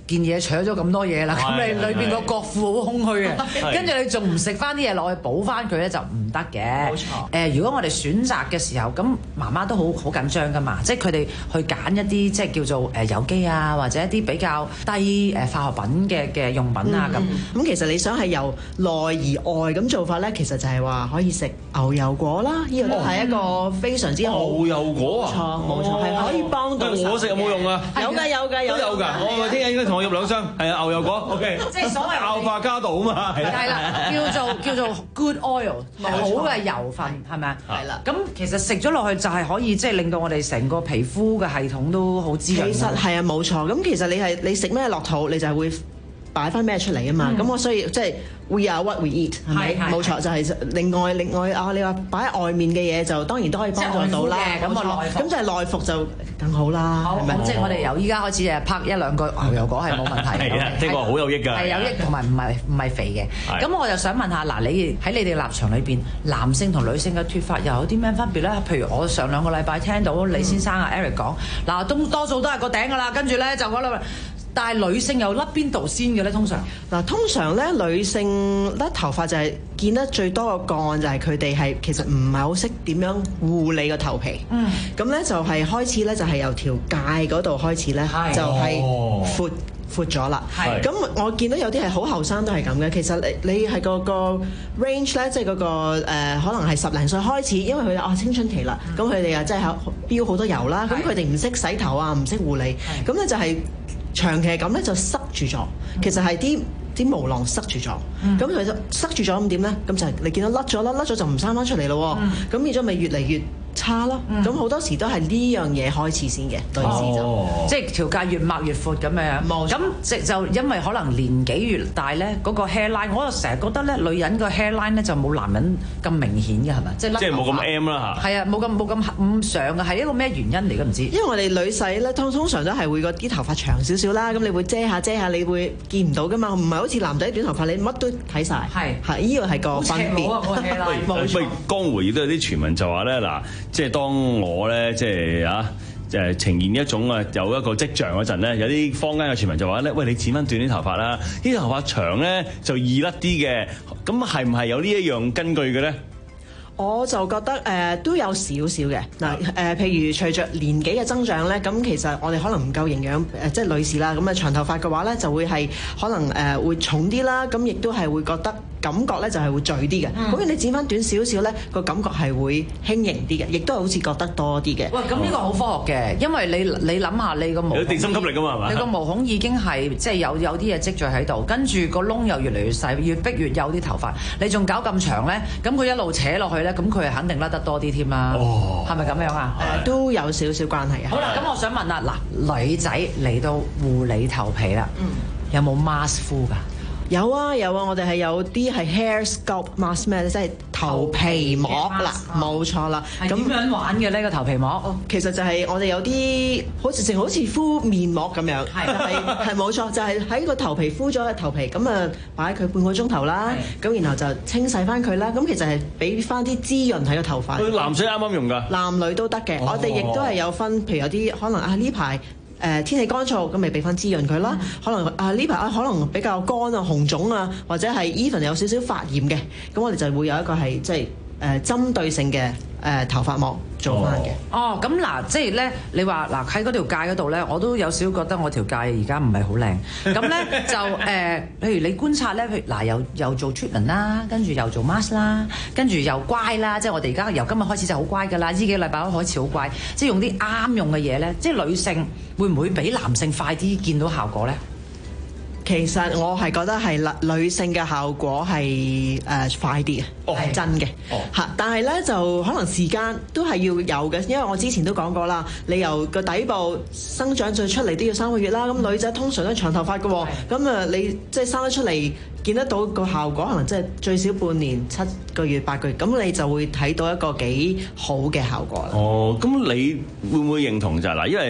[SPEAKER 21] 件嘢搶咗咁多嘢啦，咁你裏邊個國庫好空虛嘅，跟住你仲唔食翻啲嘢落去補翻佢咧就唔得嘅。冇錯。誒，如果我哋選擇嘅時候，咁媽媽都好好緊張噶嘛，即係佢哋去揀一啲即係叫做誒有機啊，或者一啲比較低誒化學品嘅嘅用品啊咁。咁、
[SPEAKER 3] 嗯、其實你想係由內而外咁做法咧，其實就係話可以食牛油果啦，呢、這個都係一個非常之好。
[SPEAKER 12] 牛油果啊，
[SPEAKER 3] 冇錯冇錯，係、哦、可以幫到。
[SPEAKER 12] 我食有冇用啊？
[SPEAKER 3] 有㗎有㗎有
[SPEAKER 12] 都有㗎。我聽日應該同我入兩箱，係啊牛油果 ，OK。即係所謂亞化加度啊嘛，係啦。
[SPEAKER 21] 係啦，叫做叫做 good oil， 好嘅油分係咪啊？係啦。咁其實食咗落去就係可以即係令到我哋成個皮膚嘅系統都好滋潤。
[SPEAKER 3] 其實係啊，冇錯。咁其實你係你食咩落肚，你就係會擺翻咩出嚟啊嘛。咁、嗯、我所以即係 we are what we eat 係咪？冇錯，就係、是、另外另外啊，你話擺喺外面嘅嘢就當然都可以幫助到啦。咁啊內服，咁就係內服就更好啦。好，
[SPEAKER 21] 咁即係我哋由依家開始誒拍一兩個牛油果係冇問題嘅。係啊，
[SPEAKER 12] 呢個好有益㗎。
[SPEAKER 21] 係有益同埋唔係唔係肥嘅。咁我就想問下嗱，你喺你哋立場裏邊，男性同女性嘅脫髮又有啲咩分別咧？譬如我上兩個禮拜聽到李先生啊 Eric 講，嗱都多數都係個頂㗎啦，跟住咧就嗰度。但係女性又甩邊度先嘅咧？通常
[SPEAKER 3] 嗱，通常咧女性甩頭髮就係見得最多嘅個案就係佢哋係其實唔係好識點樣護理個頭皮。嗯，咁咧就係開始咧就係由條界嗰度開始咧就係闊闊咗啦。係，咁我見到有啲係好後生都係咁嘅。其實你你係個個 range 咧，即係嗰個誒可能係十零歲開始，因為佢哋啊青春期啦，咁佢哋啊即係飆好多油啦，咁佢哋唔識洗頭啊，唔識護理，咁咧就係。長期係咁咧就塞住咗，其實係啲啲毛囊塞住咗，咁佢就塞住咗咁點咧？咁就係你見到甩咗啦，甩咗就唔生翻出嚟咯，咁變咗咪越嚟越差咯。咁好、嗯、多時都係呢樣嘢開始先嘅，女士就、
[SPEAKER 21] 哦、即係條界越擘越闊咁樣。咁即就因為可能年紀越大咧，嗰、嗰個 hairline，我又成日覺得咧，女人個 hairline 咧就冇男人咁明顯嘅係咪？即係
[SPEAKER 12] 即係冇咁 M 啦嚇。係
[SPEAKER 21] 啊，冇咁冇咁唔上嘅，係一個咩原因嚟嘅唔知？
[SPEAKER 3] 因為我哋女仔咧，通通常都係會個啲頭髮長少少啦，咁你會遮下遮下，你會見唔到噶嘛，唔係好似男仔短頭髮，你乜都睇晒。係係，呢個係個分別。
[SPEAKER 12] 喂，江湖亦都有啲傳聞就話咧，嗱，即係當我咧，即係啊，誒呈現一種啊有一個跡象嗰陣咧，有啲坊間嘅傳聞就話咧，喂，你剪翻短啲頭髮啦，啲頭髮長咧就易甩啲嘅，咁係唔係有呢一樣根據嘅咧？
[SPEAKER 3] 我就覺得誒、呃、都有少少嘅嗱誒，譬如隨着年紀嘅增長咧，咁其實我哋可能唔夠營養誒、呃，即係女士啦，咁啊長頭髮嘅話咧，就會係可能誒、呃、會重啲啦，咁亦都係會覺得感覺咧就係會墜啲嘅。咁、嗯、你剪翻短少少咧，個感覺係會輕盈啲嘅，亦都係好似覺得多啲嘅。
[SPEAKER 21] 喂，咁呢個好科學嘅，因為你你諗下你個毛孔
[SPEAKER 12] 有定心吸力㗎嘛係嘛？
[SPEAKER 21] 你個毛孔已經係即係有有啲嘢積聚喺度，跟住個窿又越嚟越細，越逼越有啲頭髮，你仲搞咁長咧，咁佢一路扯落去咧，咁佢係肯定甩得多啲添啦。哦，係咪咁樣啊？
[SPEAKER 3] 誒，都有少少關係嘅。
[SPEAKER 21] 好啦，咁我想問啦，嗱，女仔嚟到護理頭皮啦，嗯，有冇 mask 敷㗎？
[SPEAKER 3] 有啊有啊，我哋係有啲係 hair scalp mask 咩咧，即係頭皮膜啦，冇錯啦。
[SPEAKER 21] 係點樣玩嘅呢個頭皮膜？
[SPEAKER 3] 哦，其實就係我哋有啲好似成好似敷面膜咁樣，係係冇錯，就係喺個頭皮敷咗個頭皮，咁啊擺佢半個鐘頭啦，咁然後就清洗翻佢啦。咁其實係俾翻啲滋潤喺個頭髮。
[SPEAKER 12] 男仔啱啱用㗎？男
[SPEAKER 3] 女都得嘅，哦，我哋亦都係有分，譬如有啲可能啊呢排。誒、呃、天氣乾燥，咁咪俾翻滋潤佢啦。嗯、可能啊呢排啊可能比較乾啊紅腫啊，或者係 even 有少少發炎嘅，咁我哋就會有一個係即係誒針對性嘅誒、呃、頭髮膜做翻嘅。
[SPEAKER 21] 哦，咁嗱，即係咧，你話嗱喺嗰條界嗰度咧，我都有少覺得我條界而家唔係好靚。咁咧就誒、呃，譬如你觀察咧，譬如嗱又又做 treatment 啦，跟住又做 mask 啦，跟住又乖啦，即係我哋而家由今日開始就好乖㗎啦，呢幾個禮拜開始好乖，即係用啲啱用嘅嘢咧，即係女性會唔會比男性快啲見到效果咧？
[SPEAKER 3] 其實我係覺得係女性嘅效果係誒、呃、快啲嘅，係、oh. 真嘅嚇。Oh. 但係咧就可能時間都係要有嘅，因為我之前都講過啦，你由個底部生長再出嚟都要三個月啦。咁女仔通常都係長頭髮嘅喎，咁啊你即係生得出嚟見得到個效果，可能即係最少半年、七個月、八個月，咁你就會睇到一個幾好嘅效果啦。
[SPEAKER 12] 哦，咁你會唔會認同就係嗱，因為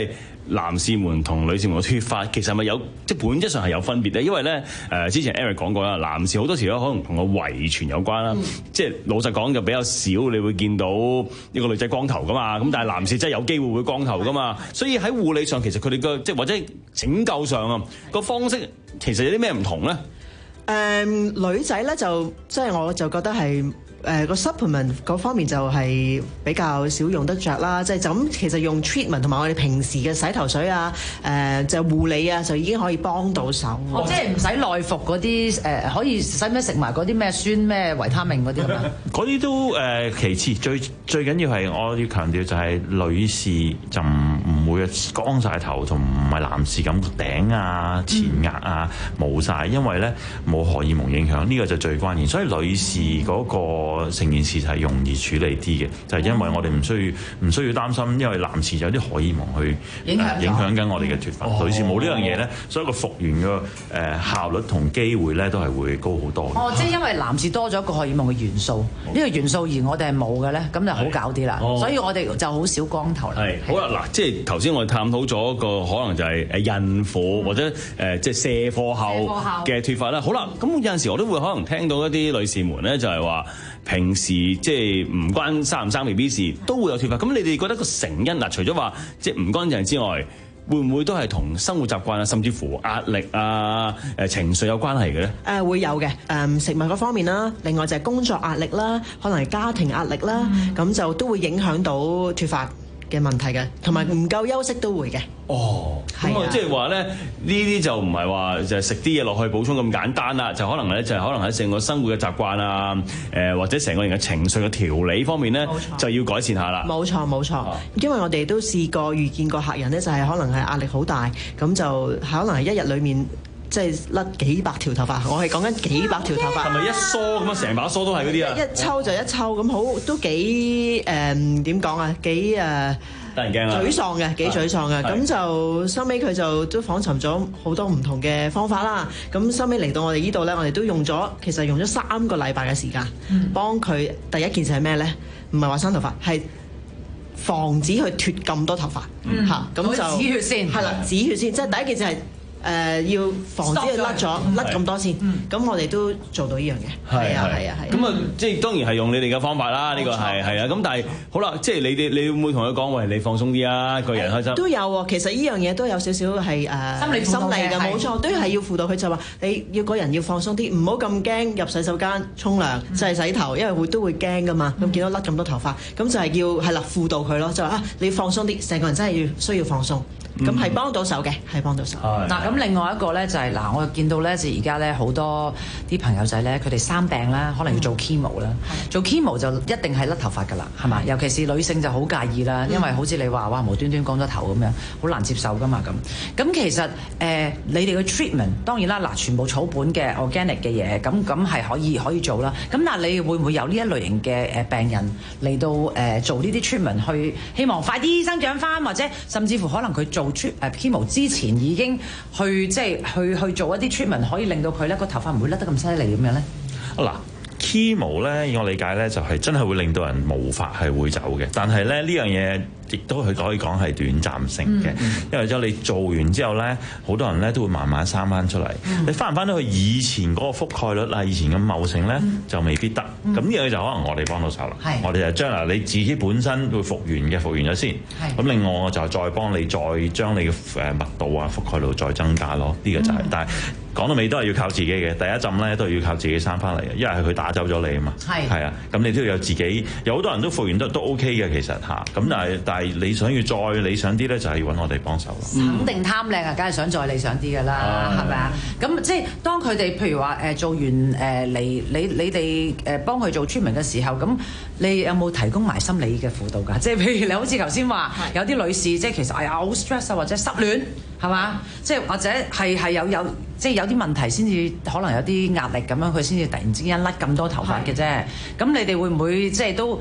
[SPEAKER 12] 男士們同女士們嘅脫髮其實係咪有即係本質上係有分別咧？因為咧誒、呃、之前 Eric 講過啦，男士好多時都可能同個遺傳有關啦，嗯、即係老實講就比較少你會見到一個女仔光頭噶嘛，咁、嗯、但係男士真係有機會會光頭噶嘛，嗯、所以喺護理上其實佢哋嘅即係或者拯救上啊個方式其實有啲咩唔同咧？誒、
[SPEAKER 3] 嗯、女仔咧就即係我就覺得係。誒個 supplement 嗰方面就係比較少用得着啦，即係就咁其實用 treatment 同埋我哋平時嘅洗頭水啊，誒、呃、就護理啊，就已經可以幫到手。
[SPEAKER 21] 哦，即係唔使內服嗰啲誒，可以使咩食埋嗰啲咩酸咩維他命嗰啲咁啊？
[SPEAKER 6] 嗰啲都誒、呃、其次，最最緊要係我要強調就係女士就唔唔會乾晒頭，同唔係男士咁頂啊、前額啊冇晒、嗯，因為咧冇荷爾蒙影響，呢、這個就最關鍵。所以女士嗰、那個成件事就係容易處理啲嘅，就係、是、因為我哋唔需要唔需要擔心，因為男士有啲荷爾蒙去影響影響緊我哋嘅脫髮，女士冇呢樣嘢咧，所以個復原嘅誒效率同機會咧都係會高好多。
[SPEAKER 21] 哦，即係因為男士多咗一個荷爾蒙嘅元素，呢、哦、個元素而我哋係冇嘅咧，咁就好搞啲啦。所以我哋就好少光頭啦。係
[SPEAKER 12] 好啦，嗱，即係頭先我哋探討咗個可能就係誒孕婦或者誒即係卸貨後嘅脫髮啦。好啦，咁有陣時我都會可能聽到一啲女士們咧就係話。平時即係唔關生唔生 B B 事，都會有脫髮。咁你哋覺得個成因嗱，除咗話即係唔乾淨之外，會唔會都係同生活習慣啊，甚至乎壓力啊、誒情緒有關係嘅咧？誒、
[SPEAKER 3] 呃、會有嘅，誒、嗯、食物嗰方面啦，另外就係工作壓力啦，可能係家庭壓力啦，咁、嗯、就都會影響到脫髮嘅問題嘅，同埋唔夠休息都會嘅。
[SPEAKER 12] 哦，咁啊，即係話咧，呢啲就唔係話就係食啲嘢落去補充咁簡單啦，就可能咧就係可能喺成個生活嘅習慣啊，誒、呃、或者成個人嘅情緒嘅調理方面咧，就要改善下啦。
[SPEAKER 3] 冇錯冇錯，錯哦、因為我哋都試過遇見過客人咧，就係可能係壓力好大，咁就可能係一日裡面。即係甩幾百條頭髮，我係講緊幾百條頭髮。係咪一梳咁啊？成把梳都係嗰啲啊？一抽就一抽咁，好都幾誒點講啊？幾誒
[SPEAKER 12] 得人驚啊！
[SPEAKER 3] 沮喪嘅，幾沮喪嘅。咁就收尾佢就都訪尋咗好多唔同嘅方法啦。咁收尾嚟到我哋呢度咧，我哋都用咗，其實用咗三個禮拜嘅時間，嗯、幫佢第一件事係咩咧？唔係話生頭髮，係防止佢脫咁多頭髮嚇。咁、嗯、就止血先，係啦，止血先。即係第一件事係。誒、呃、要防止佢甩咗甩咁多先，咁、嗯、我哋都做到呢樣嘢。係啊係啊係。咁啊，
[SPEAKER 12] 即係當然係用你哋嘅方法啦。呢、呢個係係啊。咁但係好啦，即係你哋你會唔會同佢講，喂，你放鬆啲啊，個人開心。都有喎，其實呢樣嘢都有少少係誒心理心理嘅，冇錯，都係要輔導佢就話你要個人要放鬆啲，唔好咁驚入洗手間沖涼就係洗頭，因為會都會驚噶嘛。咁見到甩咁多頭髮，咁就係要係啦輔導佢咯，就話啊你放鬆啲，成個人真係要需要放鬆。咁係幫到手嘅，係幫到手。嗱，咁另外一個咧就係、是、嗱，我見到咧就而家咧好多啲朋友仔咧，佢哋生病啦，可能要做 chemo 啦、嗯，做 chemo 就一定係甩頭髮噶啦，係嘛？尤其是女性就好介意啦，因為好似你話哇無端端光咗頭咁樣，好難接受噶嘛咁。咁其實誒、呃，你哋嘅 treatment 當然啦，嗱，全部草本嘅 organic 嘅嘢，咁咁係可以可以做啦。咁但係你會唔會有呢一類型嘅誒病人嚟到誒、呃、做呢啲 treatment， 去希望快啲生長翻，或者甚至乎可能佢做誒 chemo 之前已經去即係去去做一啲 treatment， 可以令到佢咧個頭髮唔會甩得咁犀利咁樣咧？嗱
[SPEAKER 6] chemo 咧，以我理解咧，就係真係會令到人毛髮係會走嘅，但係咧呢樣嘢亦都係可以講係短暫性嘅，嗯嗯、因為之後你做完之後咧，好多人咧都會慢慢生翻出嚟。嗯、你翻唔翻到去以前嗰個覆蓋率啊，以前嘅茂盛咧，嗯、就未必得。咁呢樣就可能我哋幫到手啦。是我哋就將嗱你自己本身會復原嘅復原咗先。咁是另外我就再幫你再將你嘅誒密度啊覆蓋度再增加咯。呢、呢個就係、是，嗯、但係講到尾都係要靠自己嘅。第一陣咧都係要靠自己生翻嚟嘅，因為係佢打走咗你啊嘛。係係啊，咁你都要有自己。有好多人都復原得都 OK 嘅，其實嚇。咁但係但係你想要再理想啲咧，就係要揾我哋幫手咯。
[SPEAKER 21] 肯定貪靚啊，梗係想再理想啲㗎啦，係咪啊？咁即係當佢哋譬如話誒做完誒嚟你你哋誒幫佢做 treatment 嘅時候，咁你有冇提供埋心理嘅輔導㗎？即係譬如你好似頭先話有啲女士即係其實哎呀好 stress 啊，或者失戀係嘛？即係或者係係有有即係有啲問題先至可能有啲壓力咁樣，佢先至突然之間甩咁多頭髮嘅啫。咁你哋會唔會即係都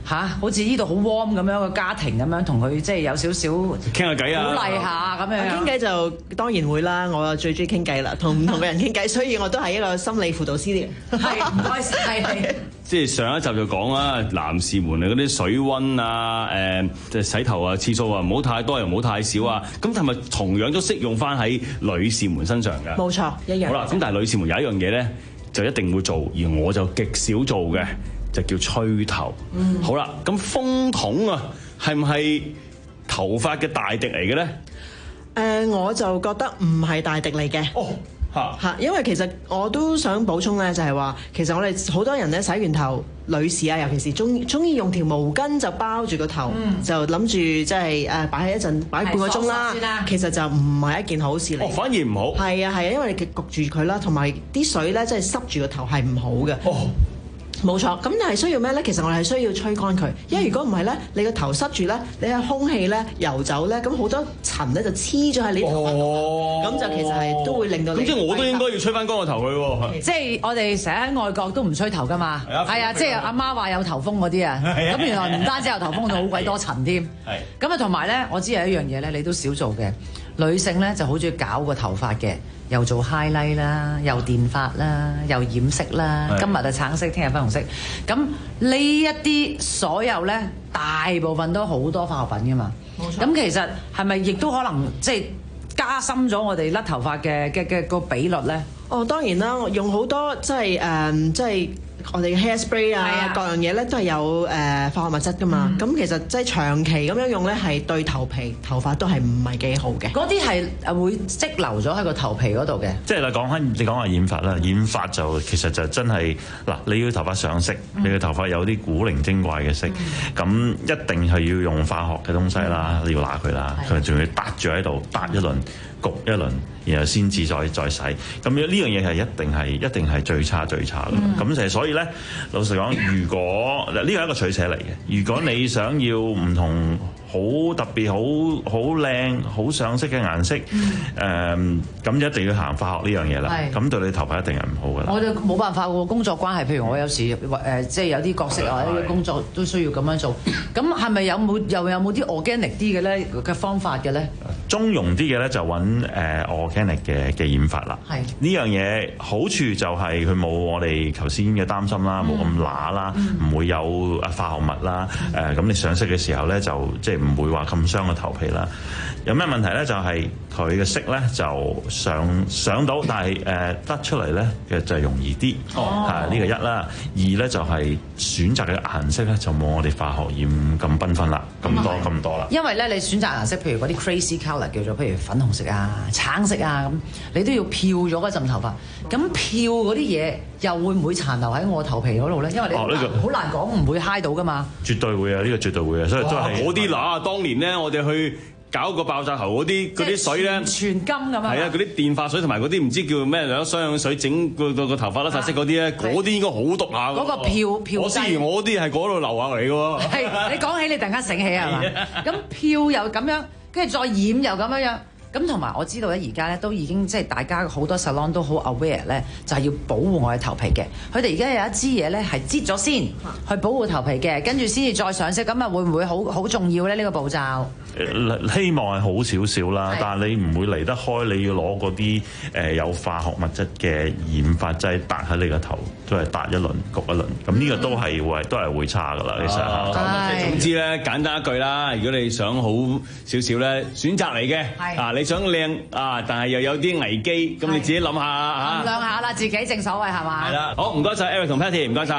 [SPEAKER 21] 嚇，好似呢度好 warm 咁樣個家庭咁樣，同佢即係有少少
[SPEAKER 12] 傾下偈啊，
[SPEAKER 21] 鼓勵下咁樣。
[SPEAKER 3] 傾偈就當然會啦，我最中意傾偈啦，同唔同嘅人傾偈，所以我都係一個心理輔導師嚟。
[SPEAKER 21] 係，唔該晒，係。
[SPEAKER 12] 即係上一集就講啦，男士們啊嗰啲水溫啊，誒即係洗頭啊次數啊唔好太多又唔好太少啊，咁係咪同樣都適用翻喺女士們身上㗎？
[SPEAKER 3] 冇錯，一樣。
[SPEAKER 12] 好啦，咁但係女士們有一樣嘢咧，就一定會做，而我就極少做嘅，就叫吹頭。嗯、好啦，咁風筒啊，係唔係頭髮嘅大敵嚟嘅咧？誒、
[SPEAKER 3] 呃，我就覺得唔係大敵嚟嘅。
[SPEAKER 12] 哦。
[SPEAKER 3] 嚇，因為其實我都想補充咧，就係話其實我哋好多人咧洗完頭，女士啊，尤其是中中意用條毛巾就包住個頭，嗯、就諗住即係誒擺喺一陣擺半個鐘啦。其實就唔係一件好事嚟。
[SPEAKER 12] 哦，反而唔好。係
[SPEAKER 3] 啊係啊，因為你焗住佢啦，同埋啲水咧即係濕住個頭係唔好嘅。
[SPEAKER 12] 哦。
[SPEAKER 3] 冇錯，咁但係需要咩咧？其實我哋係需要吹乾佢，因為如果唔係咧，你個頭塞住咧，你嘅空氣咧游走咧，咁好多塵咧就黐咗喺你頭髮度，咁、哦、就其實係都會令到你。咁即係
[SPEAKER 12] 我都應該要吹翻乾個頭佢喎。
[SPEAKER 21] 即係我哋成日喺外國都唔吹頭噶嘛，係啊，即係阿媽話有頭風嗰啲啊，咁原來唔單止有頭風，仲好鬼多塵添。係。咁啊，同埋咧，我知有一樣嘢咧，你都少做嘅，女性咧就好中意搞個頭髮嘅。又做 highlight 啦，又電髮啦，又染色啦。今日就橙色，聽日粉紅色。咁呢一啲所有咧，大部分都好多化學品噶嘛。冇錯。咁其實係咪亦都可能即係加深咗我哋甩頭髮嘅嘅嘅個比率咧？
[SPEAKER 3] 哦，當然啦，我用好多即係誒，即係。我哋嘅 hairspray 啊，啊各樣嘢咧都係有誒、呃、化學物質噶嘛，咁、嗯、其實即係長期咁樣用咧，係對頭皮頭髮都係唔係幾好嘅。
[SPEAKER 21] 嗰啲係誒會積留咗喺個頭皮嗰度嘅。
[SPEAKER 6] 即係你講翻，你講話染髮啦，染髮就其實就真係嗱，你要頭髮上色，嗯、你嘅頭髮有啲古靈精怪嘅色，咁、嗯、一定係要用化學嘅東西啦，你、嗯、要拿佢啦，佢仲要搭住喺度搭一輪。焗一輪，然後先至再再洗。咁呢樣嘢係一定係一定係最差最差嘅。咁就係所以咧，老實講，如果呢個係一個取捨嚟嘅。如果你想要唔同好特別、好好靚、好上色嘅顏色，誒、嗯，咁、呃、一定要行化學呢樣嘢啦。咁對你頭髮一定係唔好㗎啦。
[SPEAKER 21] 我哋冇辦法喎，工作關係，譬如我有時誒、呃，即係有啲角色啊，或者工作都需要咁樣做。咁係咪有冇又有冇啲 organic 啲嘅咧嘅方法嘅咧？
[SPEAKER 6] 中庸啲嘅咧就揾誒 organic 嘅嘅染髮啦。係呢樣嘢好處就係佢冇我哋頭先嘅擔心啦，冇咁乸啦，唔、嗯、會有化學物啦。誒、嗯、咁、呃、你上色嘅時候咧就即係唔會話咁傷個頭皮啦。有咩問題咧？就係佢嘅色咧就上上到，但係誒、呃、得出嚟咧嘅就係容易啲。哦，係呢、呢個一啦。二咧就係選擇嘅顏色咧就冇我哋化學染咁繽紛啦，咁多咁、嗯、多啦。
[SPEAKER 21] 因為咧你選擇顏色，譬如嗰啲 crazy colour 叫做，譬如粉紅色啊、橙色啊咁，你都要漂咗嗰陣頭髮。咁漂嗰啲嘢又會唔會殘留喺我頭皮嗰度咧？因為你好難講，唔、哦呢個、會揩到噶嘛。絕
[SPEAKER 6] 對會啊！呢、呢個絕對會啊！所以都係
[SPEAKER 12] 嗰啲嗱，當年咧我哋去搞個爆炸頭嗰啲嗰啲水咧，
[SPEAKER 21] 全金咁啊！
[SPEAKER 12] 係啊，嗰啲電髮水同埋嗰啲唔知叫咩兩雙氧水整個個頭髮甩晒色嗰啲咧，嗰啲應該好毒下。
[SPEAKER 21] 嗰個漂漂劑，
[SPEAKER 12] 我之前我啲係嗰度流下嚟嘅喎。
[SPEAKER 21] 係你講起你突然間醒起係嘛？咁漂又咁樣，跟住再染又咁樣樣。咁同埋我知道咧，而家咧都已經即係大家好多 salon 都好 aware 咧，就係要保護我嘅頭皮嘅。佢哋而家有一支嘢咧係擠咗先，去保護頭皮嘅，跟住先至再上色。咁啊會唔會好好重要咧？呢、呢個步驟？
[SPEAKER 6] 希望係好少少啦，但係你唔會離得開，你要攞嗰啲誒有化學物質嘅染髮劑搭喺你個頭，都係搭一輪焗一輪。咁呢個都係會都係會差㗎啦。其實、啊，
[SPEAKER 12] 總之咧簡單一句啦，如果你想好少少咧，選擇嚟嘅啊。你想靚啊，但係又有啲危機，咁你自己諗下嚇。
[SPEAKER 21] 衡量下啦，自己正所謂係嘛？
[SPEAKER 12] 係啦，好唔該晒 Eric 同 Patty，唔該晒。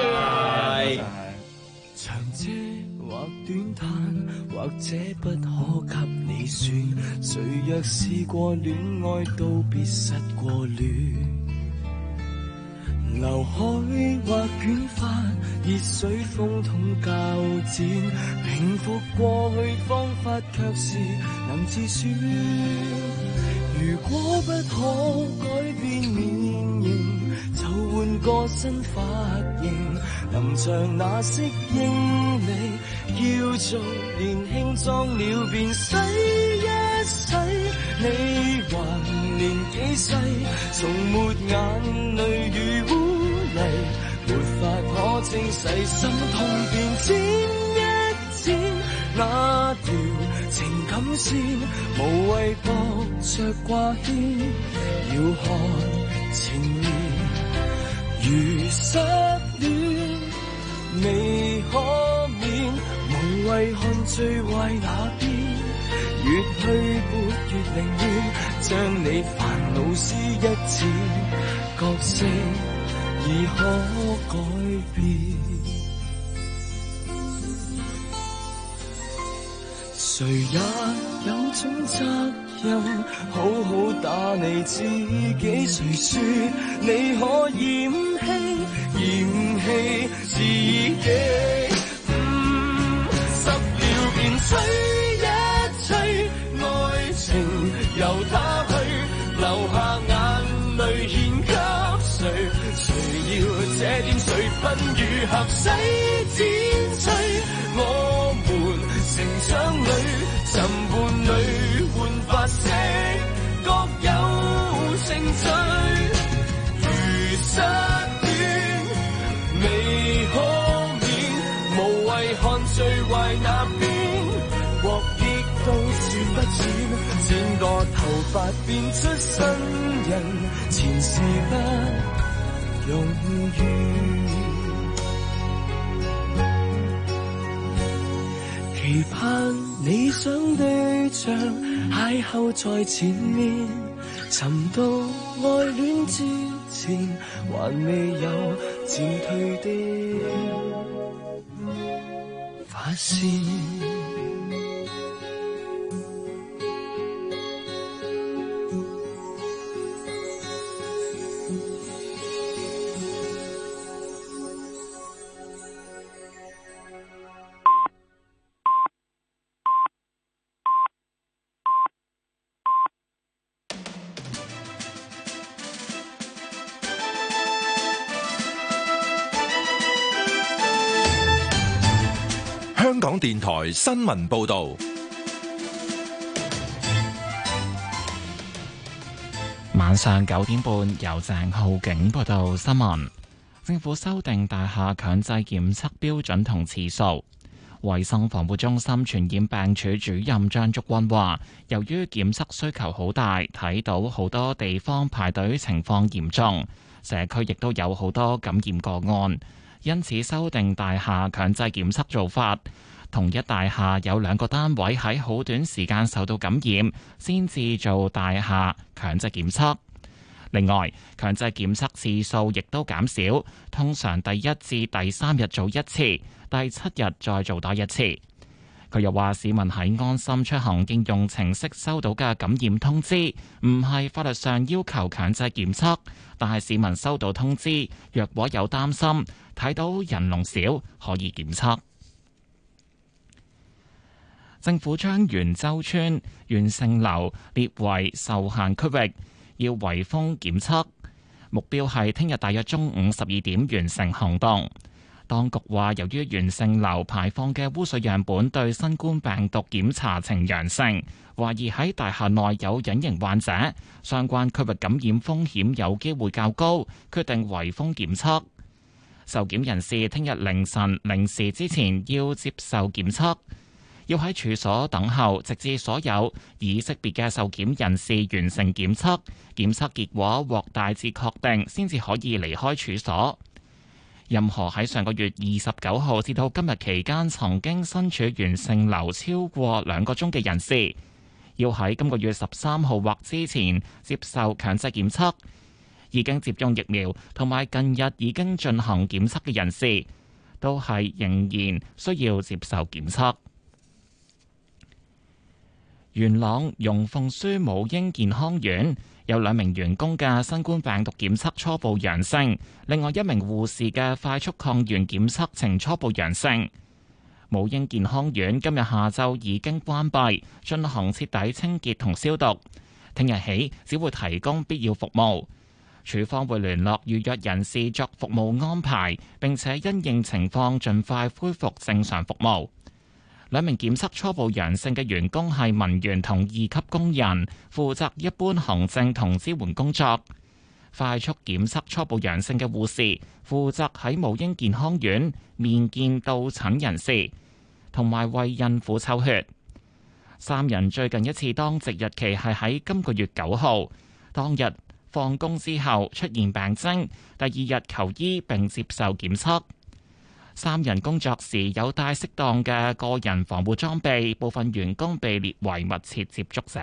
[SPEAKER 20] 長嗟或短嘆，或者不可給你選。誰若試過戀愛，都必失過戀。劉海或捲髮，熱水風筒較剪，平復過去方法卻是能自選。如果不可改變面型，就換個新髮型，能像那適應你，叫做年輕裝了便洗一洗。你還年紀細，從沒眼淚與污泥，沒法
[SPEAKER 7] 可清洗心痛便剪一剪那條情感線，無謂駁着掛牽，要看前面如失戀未可免，無謂看最壞那邊，越去撥越寧願將你煩惱撕一次，角色已可改變。誰也有種責任，好好打你自己。誰說你可嫌棄嫌棄自己？嗯，濕了便吹一吹，愛情由他去，留下眼淚獻給誰？誰要這點水分如合洗剪吹？我們成長裏尋伴侶換髮色，各有程序。如失戀未可免，無謂看最壞那邊，獲益都算不淺，剪個頭髮變出新人，前事不容易。期盼理想對象邂逅在前面，尋到愛戀之前，還未有漸退的髮線。
[SPEAKER 4] 香港電台新聞報道，
[SPEAKER 9] 晚上九點半由鄭浩景報道新聞。政府修訂大廈強制檢測標準同次數。衛生防護中心傳染病處主任張竹君話，由於檢測需求好大，睇到好多地方排隊情況嚴重，社區亦都有好多感染個案。因此修訂大廈強制檢測做法，同一大廈有兩個單位喺好短時間受到感染，先至做大廈強制檢測。另外，強制檢測次數亦都減少，通常第一至第三日做一次，第七日再做多一次。佢又話，市民喺安心出行應用程式收到嘅感染通知，唔係法律上要求強制檢測，但係市民收到通知，若果有擔心，睇到人龍少，可以檢測。政府將元州村元盛樓列為受限區域，要圍封檢測，目標係聽日大約中午十二點完成行動。當局話，由於元盛樓排放嘅污水樣本對新冠病毒檢查呈陽性，懷疑喺大廈內有隱形患者，相關區域感染風險有機會較高，決定圍封檢測。受檢人士聽日凌晨零時之前要接受檢測，要喺處所等候，直至所有已識別嘅受檢人士完成檢測，檢測結果獲大致確定，先至可以離開處所。任何喺上個月二十九號至到今日期間曾經身處元盛樓超過兩個鐘嘅人士，要喺今個月十三號或之前接受強制檢測。已經接種疫苗同埋近日已經進行檢測嘅人士，都係仍然需要接受檢測。元朗容鳳書母嬰健康院有兩名員工嘅新冠病毒檢測初步陽性，另外一名護士嘅快速抗原檢測呈初步陽性。母嬰健康院今日下晝已經關閉，進行徹底清潔同消毒。聽日起只會提供必要服務，處方會聯絡預約人士作服務安排，並且因應情況盡快恢復正常服務。兩名檢測初步陽性嘅員工係文員同二級工人，負責一般行政同支援工作。 快速檢測初步陽性嘅護士，負責喺母嬰健康院面見到診人士，同埋為孕婦抽血。三人最近一次當值日期係喺今個月九號，當日放工之後出現病徵，第二日求醫並接受檢測。三人工作時有帶適當嘅個人防護裝備，部分員工被列為密切接觸者。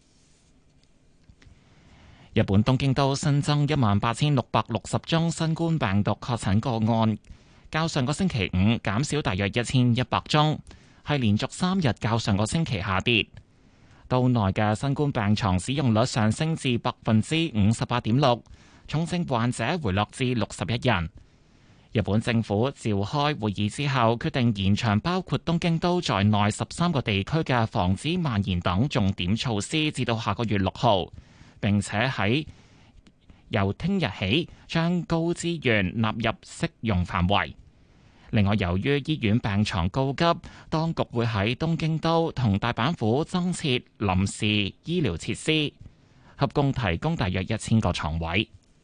[SPEAKER 9] 日本東京都新增一萬八千六百六十宗新冠病毒確診個案，較上個星期五減少大約一千一百宗，係連續三日較上個星期下跌。島內嘅新冠病床使用率上升至百分之五十八點六，重症患者回落至六十一人。日本政府召開會議之後，決定延長包括東京都在內十三個地區嘅防止蔓延等重點措施，至到下個月六號。並且喺由聽日起將高資源納入適用範圍。另外，由於醫院病床告急，當局會喺東京都同大阪府增設臨時醫療設施，合共提供大約一千個床位。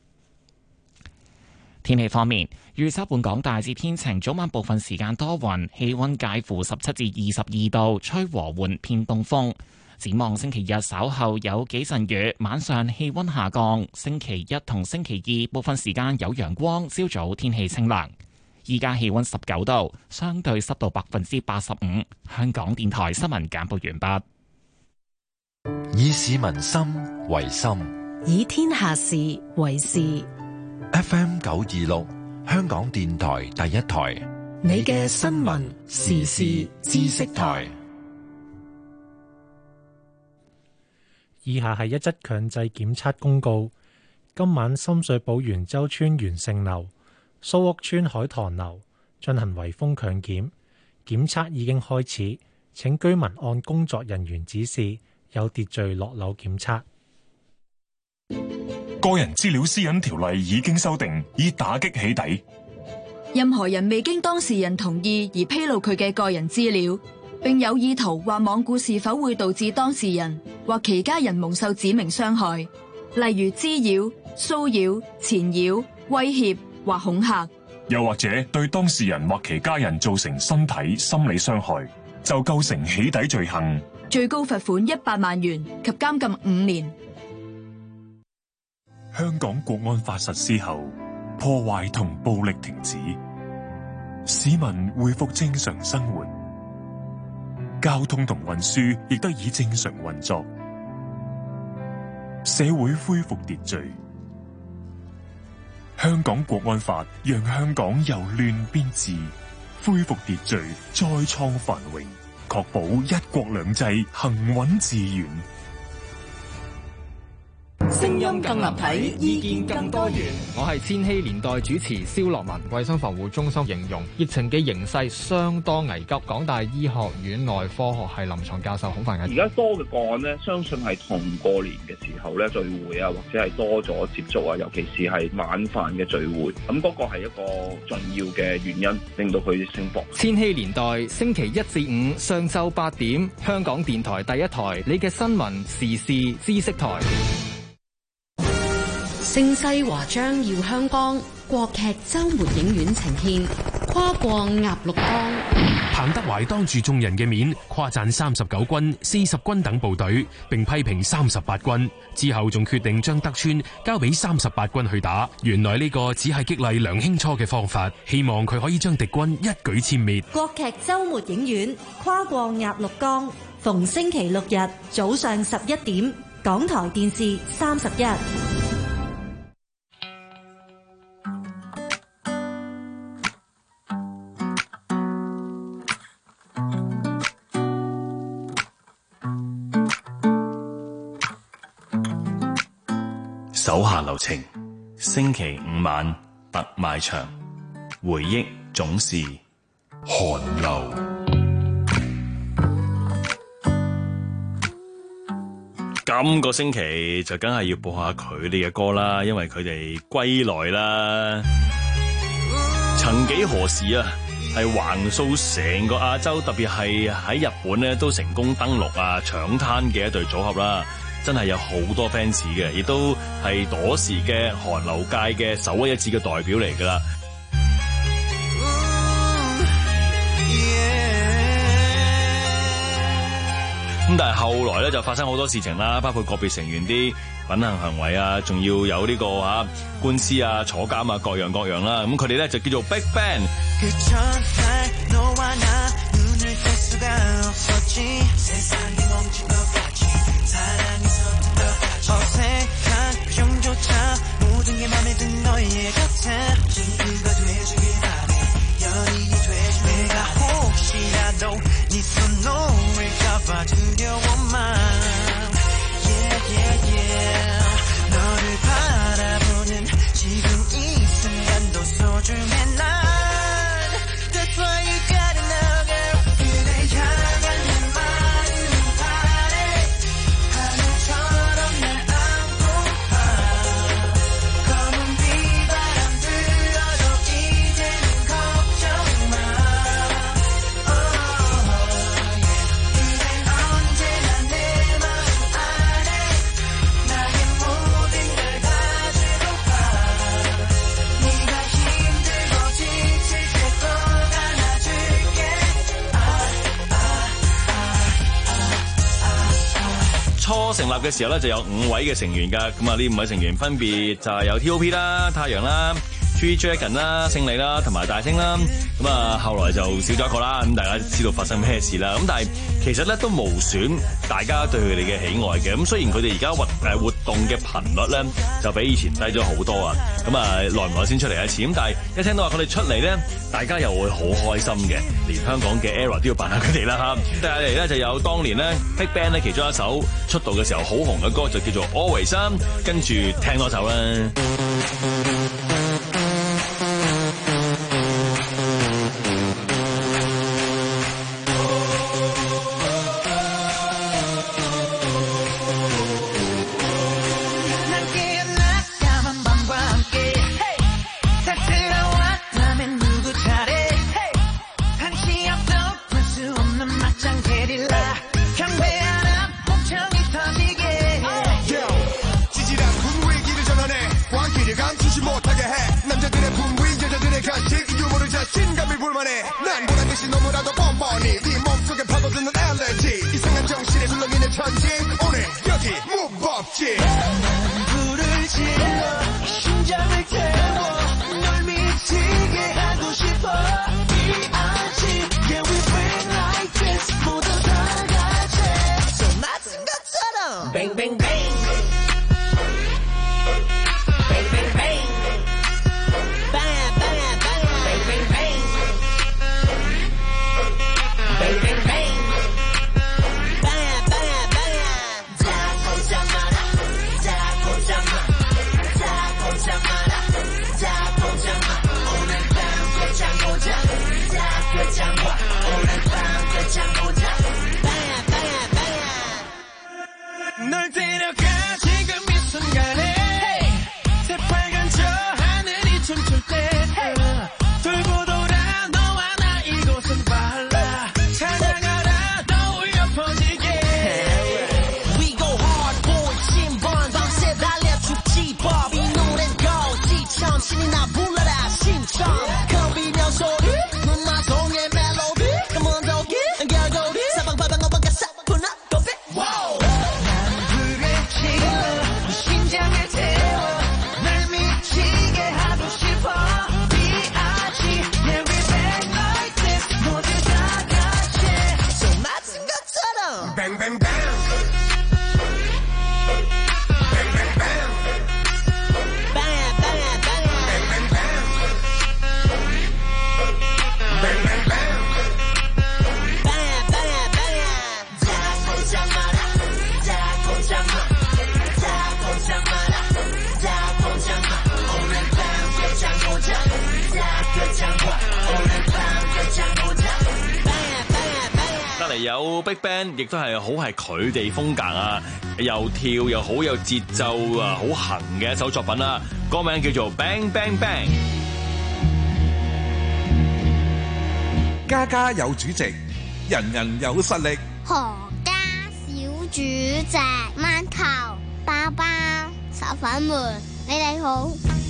[SPEAKER 9] 天氣方面，預測本港大致天晴，早晚部分時間多雲，氣溫介乎十七至二十二度，吹和緩偏東風。展望星期日稍後有幾陣雨，晚上氣溫下降。星期一同星期二部分時間有陽光，朝早天氣清涼。依家氣溫十九度，相對濕度百分之八十五。香港電台新聞簡報完
[SPEAKER 4] 畢。以市民心為心，
[SPEAKER 24] 以天下事為事。
[SPEAKER 4] F M 九二六，香港電台第一台，
[SPEAKER 5] 你嘅新聞時事知識台。
[SPEAKER 10] 以下係一則強制檢測公告。今晚深水埗元州村元盛樓、蘇屋村海棠樓進行圍封強檢，檢測已經開始，請居民按工作人員指示有秩序落樓檢測。
[SPEAKER 11] 個人資料私隱條例已經修訂，以打擊起底。
[SPEAKER 13] 任何人未經當事人同意而披露佢嘅個人資料，並有意圖或罔顧是否會導致當事人或其家人蒙受指明傷害，例如滋擾、騷擾、纏擾、威脅或恐嚇，
[SPEAKER 11] 又或者對當事人或其家人造成身體、心理傷害，就構成起底罪行，
[SPEAKER 13] 最高罰款一百萬元及監禁五年。
[SPEAKER 11] 香港國安法實施後，破壞同暴力停止，市民恢復正常生活，交通同運輸亦得以正常運作，社會恢復秩序。香港國安法讓香港由亂變治，恢復秩序，再創繁榮，確保一國兩制行穩致遠。
[SPEAKER 23] 聲音更立體，意見更多元。
[SPEAKER 14] 我係千禧年代主持蕭樂文。衛生防護中心形容疫情嘅形勢相當危急。港大醫學院內科學系臨床教授孔繁毅，
[SPEAKER 15] 而家多嘅個案呢，相信係同過年嘅時候咧聚會啊，或者係多咗接觸啊，尤其是係晚飯嘅聚會，咁嗰個係一個重要嘅原因，令到佢升博。
[SPEAKER 14] 千禧年代星期一至五上晝八點，香港電台第一台，你嘅新聞時事知識台。
[SPEAKER 16] 盛世華章耀香江，國劇周末影院呈獻跨過鴨綠江。
[SPEAKER 17] 彭德懷當住眾人嘅面誇讚三十九軍、四十軍等部隊，並批評三十八軍。之後仲決定將德川交俾三十八軍去打。原來呢個只係激勵梁興初嘅方法，希望佢可以將敵軍一舉殲滅。
[SPEAKER 24] 國劇周末影院跨過鴨綠江，逢星期六日早上十一點，港台電視三十一。
[SPEAKER 19] 手下留情，星期五晚特賣場，回憶總是寒流。
[SPEAKER 12] 今個星期就梗係要播下佢哋嘅歌啦，因為佢哋歸來啦。曾幾何時啊，係橫掃成個亞洲，特別係喺日本咧都成功登陸啊搶灘嘅一隊組合啦。 真係有好多 fans 嘅，亦都係嗰時嘅韓流界嘅首屈一指嘅代表嚟㗎啦。咁但係後來咧就發生好多事情啦，包括個別成員啲品行行為啊，仲要有呢、這個嚇、啊、官司啊、坐監啊，各樣各樣啦。咁佢哋咧就叫做 Big Bang。初成立嘅時候咧，就有五位嘅成員㗎，咁啊呢五位成員分別就係有 T O P 啦、太陽啦、G Dragon 啦、勝利啦同埋大星啦，咁啊後來就少咗一個啦，咁大家知道發生咩事啦，咁但係其實咧都無損大家對佢哋嘅喜愛嘅，咁雖然佢哋而家活誒活動嘅頻率咧就比以前低咗好多啊，咁啊耐唔耐先出嚟一次，咁但係一聽到話佢哋出嚟咧，大家又會好開心嘅，連香港嘅 ERROR 都要扮下佢哋啦嚇。第二嚟咧就有當年咧 Big Bang 咧其中一首出道嘅時候好紅嘅歌就叫做 Always， 跟住聽多首啦。有 Big Bang 亦都係好係佢哋風格啊，又跳又好有節奏啊，好行嘅一首作品啦，歌名叫做 Bang Bang Bang。
[SPEAKER 1] 家家有主席，人人有實力。
[SPEAKER 2] 何家小
[SPEAKER 1] 主席、饅頭、包包、炒粉們，你哋好。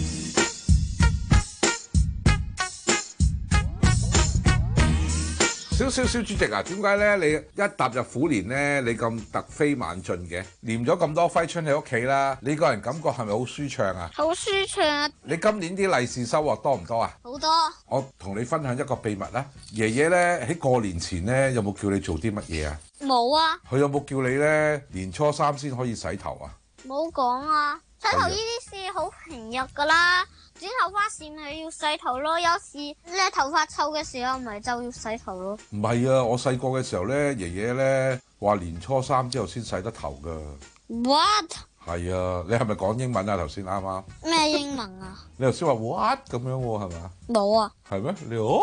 [SPEAKER 2] 小小小主席啊，點解咧？你一踏入虎年咧，你咁突飛猛進嘅，念咗咁多揮春喺屋企啦，你個人感覺係咪好舒暢啊？
[SPEAKER 1] 好舒暢啊！
[SPEAKER 2] 你今年啲利是收穫多唔多啊？
[SPEAKER 1] 好多。
[SPEAKER 2] 我同你分享一個秘密啦，爺爺咧喺過年前咧有冇叫你做啲乜嘢啊？
[SPEAKER 1] 冇啊。
[SPEAKER 2] 佢有冇叫你咧年初三先可以洗頭啊？
[SPEAKER 1] 冇講啊！洗頭呢啲事好平日噶啦。剪頭髮時咪要洗頭咯，有時咧頭髮臭嘅時候咪就要洗頭咯。
[SPEAKER 2] 唔係啊，我細個嘅時候咧，爺爺咧話年初三之後先洗得頭噶。
[SPEAKER 1] What？係
[SPEAKER 2] 啊，你係咪講英文啊？頭先啱啱
[SPEAKER 1] 咩英文啊？
[SPEAKER 2] 你頭先話 what 咁樣喎，係咪啊？
[SPEAKER 1] 冇啊。
[SPEAKER 2] 係咩？你哦？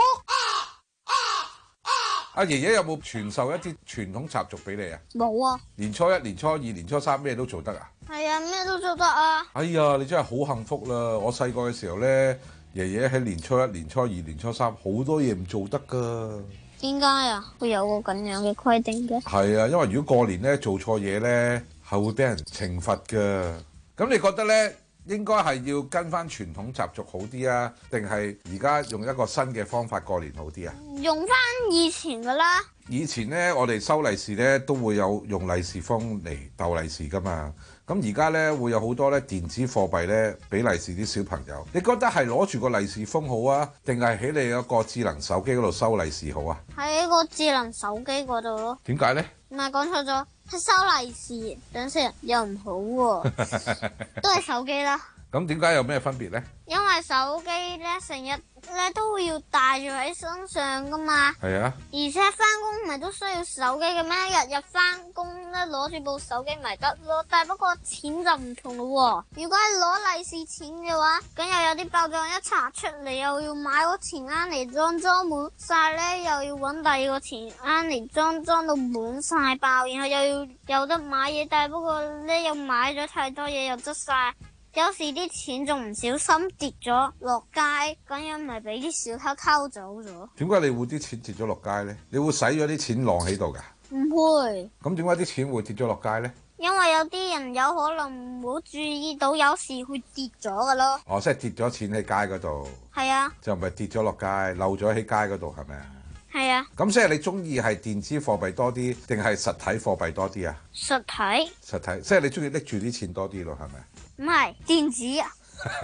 [SPEAKER 2] 阿爺爺有冇傳授一啲傳統習俗俾你啊？
[SPEAKER 1] 冇啊。
[SPEAKER 2] 年初一、年初二、年初三咩都做得啊？
[SPEAKER 1] 係啊，咩都做得啊！
[SPEAKER 2] 哎呀，你真係好幸福啦！我細個嘅時候咧，爺爺喺年初一、年初二、年初三好多嘢唔做得噶。
[SPEAKER 1] 點解啊？會有個咁樣嘅規定嘅？
[SPEAKER 2] 係啊，因為如果過年咧做錯嘢咧，係會俾人懲罰噶。咁你覺得咧，應該係要跟翻傳統習俗好啲啊，定係而家用一個新嘅方法過年好啲啊？
[SPEAKER 1] 用翻以前噶啦。
[SPEAKER 2] 以前咧，我哋收利是咧都會有用利是封嚟鬥利是噶嘛。咁而家咧會有好多咧電子貨幣咧俾利是啲小朋友。你覺得係攞住個利是封好啊，定係喺你嗰個智能手機嗰度收利是好啊？
[SPEAKER 1] 喺個智能手機嗰度咯。
[SPEAKER 2] 點解咧？
[SPEAKER 1] 唔係講錯咗，係收利是。等先，又唔好喎、啊，都係手機啦。
[SPEAKER 2] 咁點解有咩分別咧？
[SPEAKER 1] 因為手機咧成日咧都會要帶住喺身上噶嘛。係啊。而且翻工唔係都需要手機嘅咩？日日翻工咧攞住部手機咪得咯。但係不過錢就唔同咯喎。如果係攞利是錢嘅話，咁又有啲爆仗一查出嚟，又要買個錢罌嚟裝裝滿晒咧，又要揾第二個錢罌嚟裝裝到滿晒爆，然後又要有得買嘢，但係不過咧又買咗太多嘢又執晒。有時啲錢仲唔小心跌咗落街，咁樣咪俾啲小偷偷走咗。
[SPEAKER 2] 點解你會啲錢跌咗落街咧？你會使咗啲錢晾喺度噶？
[SPEAKER 1] 唔會。
[SPEAKER 2] 咁點解啲錢會跌咗落街咧？
[SPEAKER 1] 因為有啲人有可能唔好注意到，有時會跌咗噶咯。
[SPEAKER 2] 哦，即係跌咗錢喺街嗰度。
[SPEAKER 1] 係啊。就
[SPEAKER 2] 唔係跌咗落街，漏咗喺街嗰度，係咪啊？
[SPEAKER 1] 係啊。咁
[SPEAKER 2] 即係你中意係電子貨幣多啲，定係實體貨幣多啲啊？
[SPEAKER 1] 實體。實
[SPEAKER 2] 體，即係你中意拎住啲錢多啲咯，係咪？
[SPEAKER 1] 唔係電子啊！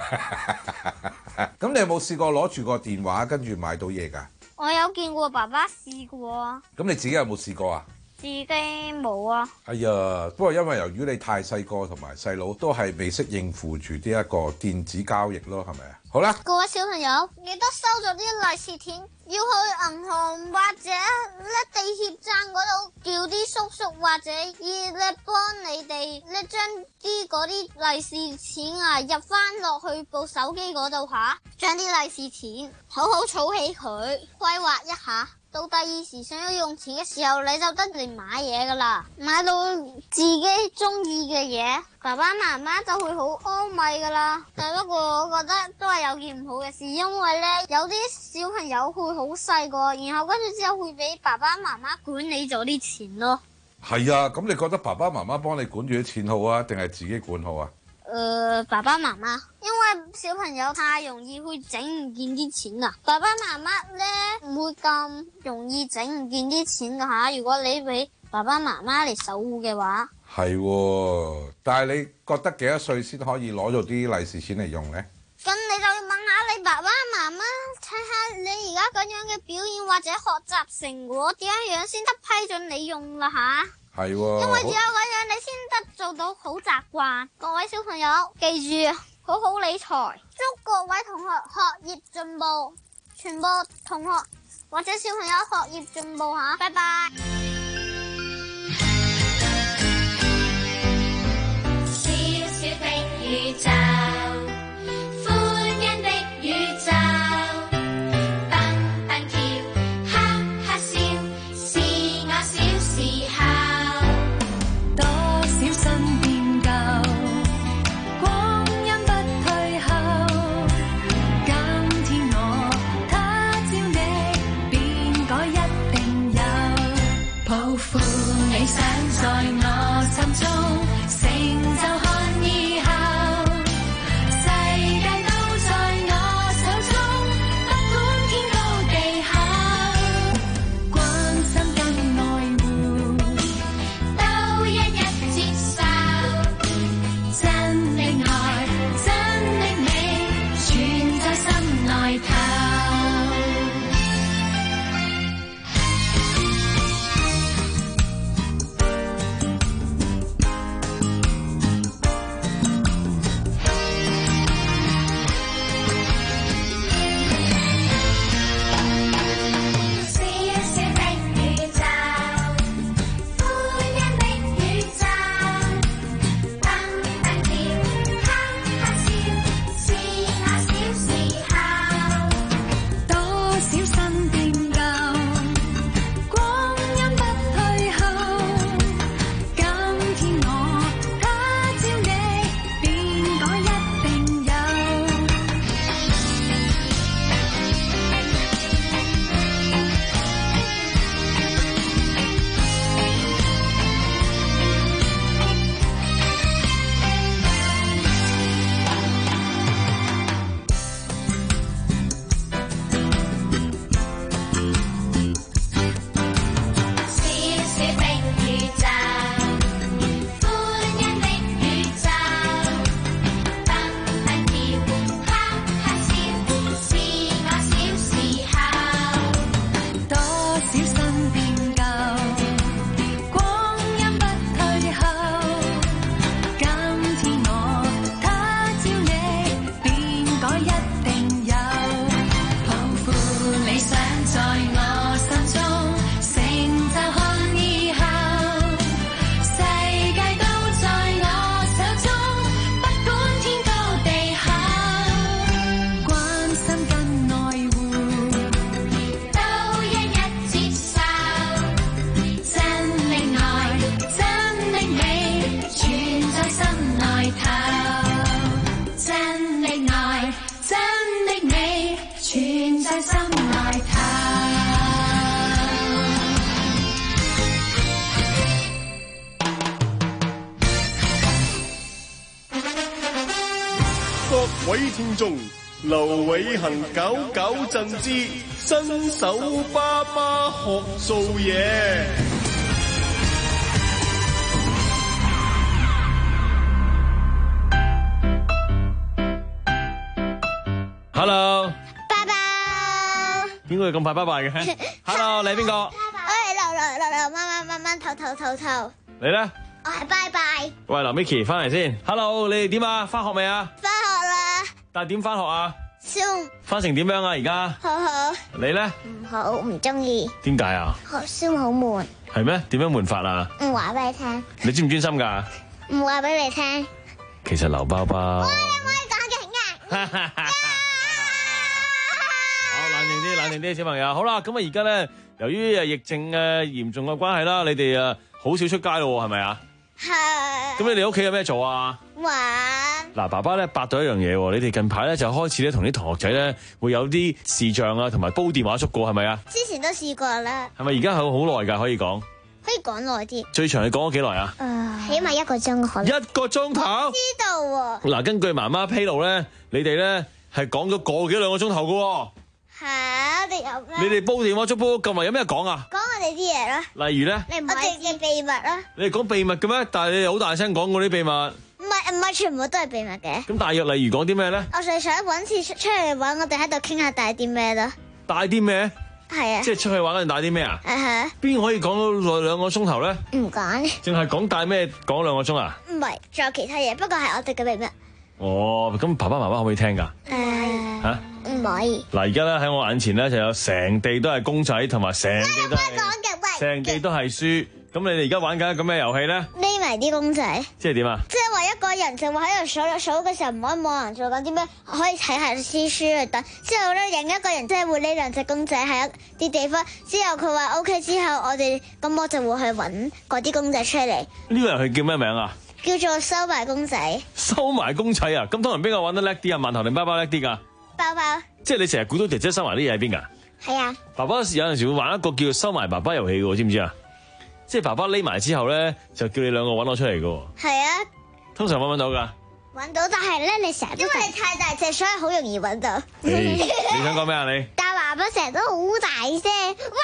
[SPEAKER 2] 咁你有冇試過攞住個電話跟住買到嘢㗎？
[SPEAKER 1] 我有見過爸爸試過。
[SPEAKER 2] 咁你自己有冇試過啊？
[SPEAKER 1] 自己冇啊。
[SPEAKER 2] 哎呀，不過因為由於你太細個同埋細佬都係未識應付住呢一個電子交易咯，係咪啊？好啦，
[SPEAKER 1] 各位小朋友，記得收咗啲利是錢，要去銀行或者咧地鐵站嗰度叫啲叔叔或者姨咧幫你哋咧將啲嗰啲利是錢啊入翻落去部手機嗰度吓，將啲利是錢好好儲起佢，規劃一下。到第二時想要用錢嘅時候，你就得嚟買嘢噶啦，買到自己中意嘅嘢，爸爸媽媽就會好安慰噶啦。但不過我覺得都係有件唔好嘅事，因為咧有啲小朋友會好細個，然後跟住之後會俾爸爸媽媽管理咗啲錢咯。
[SPEAKER 2] 係啊，咁你覺得爸爸媽媽幫你管住啲錢好啊，定係自己管好啊？
[SPEAKER 1] 誒、呃，爸爸媽媽，因為小朋友太容易會整唔見啲錢啦。爸爸媽媽咧唔會咁容易整唔見啲錢噶吓。如果你俾爸爸媽媽嚟守護嘅話，
[SPEAKER 2] 係喎。但係你覺得幾多歲先可以攞咗啲利是錢嚟用咧？
[SPEAKER 1] 咁你就要問下你爸爸媽媽，睇下你而家咁樣嘅表現或者學習成果點樣樣先得批准你用啦吓。
[SPEAKER 2] 係喎，
[SPEAKER 1] 因為只有咁樣你先得做到好習慣。各位小朋友記住，好好理財。祝各位同學學業進步，全部同學或者小朋友學業進步吓，拜拜。小小的宇宙，歡欣的宇宙。
[SPEAKER 3] 理想在我心中，成就看以後。
[SPEAKER 8] 各位聽眾，劉偉恒九九震之新手爸爸學做嘢。
[SPEAKER 12] Hello，
[SPEAKER 1] 拜拜。
[SPEAKER 12] 點解咁快拜拜嘅 ？Hello， 你係邊個？
[SPEAKER 1] 我係劉劉劉劉媽媽媽媽頭頭頭頭。
[SPEAKER 12] 你咧？
[SPEAKER 1] 我係拜拜。
[SPEAKER 12] 喂，劉 Micky 翻嚟先。Hello， 你哋點啊？翻學未啊？
[SPEAKER 1] 翻學啦。
[SPEAKER 12] 但係點翻學啊？
[SPEAKER 1] 燒。
[SPEAKER 12] 翻成點樣啊？而家？
[SPEAKER 1] 好好。
[SPEAKER 12] 你咧？
[SPEAKER 1] 唔好，唔中意。
[SPEAKER 12] 點解啊？
[SPEAKER 1] 學燒好悶。
[SPEAKER 12] 係咩？點樣悶法啊？
[SPEAKER 1] 唔話俾你聽。
[SPEAKER 12] 你專唔專心㗎？
[SPEAKER 1] 唔話俾你聽。
[SPEAKER 12] 其實劉包包。
[SPEAKER 1] 喂，你唔可以講嘅。
[SPEAKER 12] 好，冷靜啲，冷靜啲，小朋友。好啦，咁啊，而家咧，由於誒疫症嘅嚴重嘅關係啦，你哋誒好少出街咯，係咪啊？係。咁你哋屋企有咩做啊？
[SPEAKER 1] 玩。
[SPEAKER 12] 嗱，爸爸咧發到一樣嘢，你哋近排咧就開始咧同啲同學仔咧會有啲視像啊，同埋煲電話粥㗎，係咪啊？
[SPEAKER 1] 之前都試過啦。
[SPEAKER 12] 係咪而家好好耐㗎？可以講。
[SPEAKER 1] 可以講耐啲。
[SPEAKER 12] 最長你講咗幾耐啊？誒、呃，
[SPEAKER 1] 起碼一個鐘可能。
[SPEAKER 12] 一個鐘頭。
[SPEAKER 1] 知道喎、啊。嗱，
[SPEAKER 12] 根據媽媽披露咧，你哋咧係講咗個幾兩個鐘頭㗎。
[SPEAKER 1] 係啊，我哋有咩？
[SPEAKER 12] 你哋煲電話粥煲咁耐，有咩講啊？
[SPEAKER 1] 講我哋啲嘢啦。
[SPEAKER 12] 例如咧？
[SPEAKER 1] 你唔可以嘅秘密啦。
[SPEAKER 12] 你哋講秘密嘅咩？但係你哋好大聲講嗰啲秘密。
[SPEAKER 1] 唔係唔係，全部都係秘密嘅。
[SPEAKER 12] 咁大約例如講啲咩咧？
[SPEAKER 1] 我哋想揾次出出嚟玩，我哋喺度傾下帶啲咩啦。
[SPEAKER 12] 帶啲咩？
[SPEAKER 1] 係啊。
[SPEAKER 12] 即係出去玩嗰陣帶啲咩啊？
[SPEAKER 1] 啊哈。邊
[SPEAKER 12] 可以講到兩兩個鐘頭咧？
[SPEAKER 1] 唔講。淨
[SPEAKER 12] 係講帶咩講兩個鐘啊？
[SPEAKER 1] 唔係，仲有其他嘢，不過係我哋嘅秘密。
[SPEAKER 12] 哦，咁爸爸媽媽可唔可以聽㗎？
[SPEAKER 1] 誒。嚇？唔可以。
[SPEAKER 12] 嗱，而家咧喺我眼前咧就有成地都係公仔，同埋成地都係成地都係書。咁你哋而家玩緊一個咩遊戲咧？
[SPEAKER 1] 匿埋啲公仔。即係點啊？即係話一個人就會喺度數數嘅時候唔可以望人做緊啲咩，可以睇下啲書嚟等。之後咧，另一個人即係會呢兩隻公仔喺一啲地方。之後佢話 O K 之後，我哋咁我就會去揾嗰啲公仔出嚟。呢個遊戲叫咩名啊？叫做收埋公仔。收埋公仔啊！咁通常邊個玩得叻啲啊？饅頭定包包叻啲㗎？包包。即係你成日估到姐姐收埋啲嘢喺邊㗎？係啊。爸爸有陣時會玩一個叫做收埋爸爸遊戲嘅喎，知唔知啊？
[SPEAKER 12] 即係爸爸匿埋之後咧，就叫你兩個揾我出嚟噶。
[SPEAKER 1] 係啊。
[SPEAKER 12] 通常揾唔揾到噶？
[SPEAKER 1] 揾到，但係咧你成日因為你太大隻，所以好容易揾到。
[SPEAKER 12] 你想講咩啊你？
[SPEAKER 1] 但爸爸成日都好大聲，哇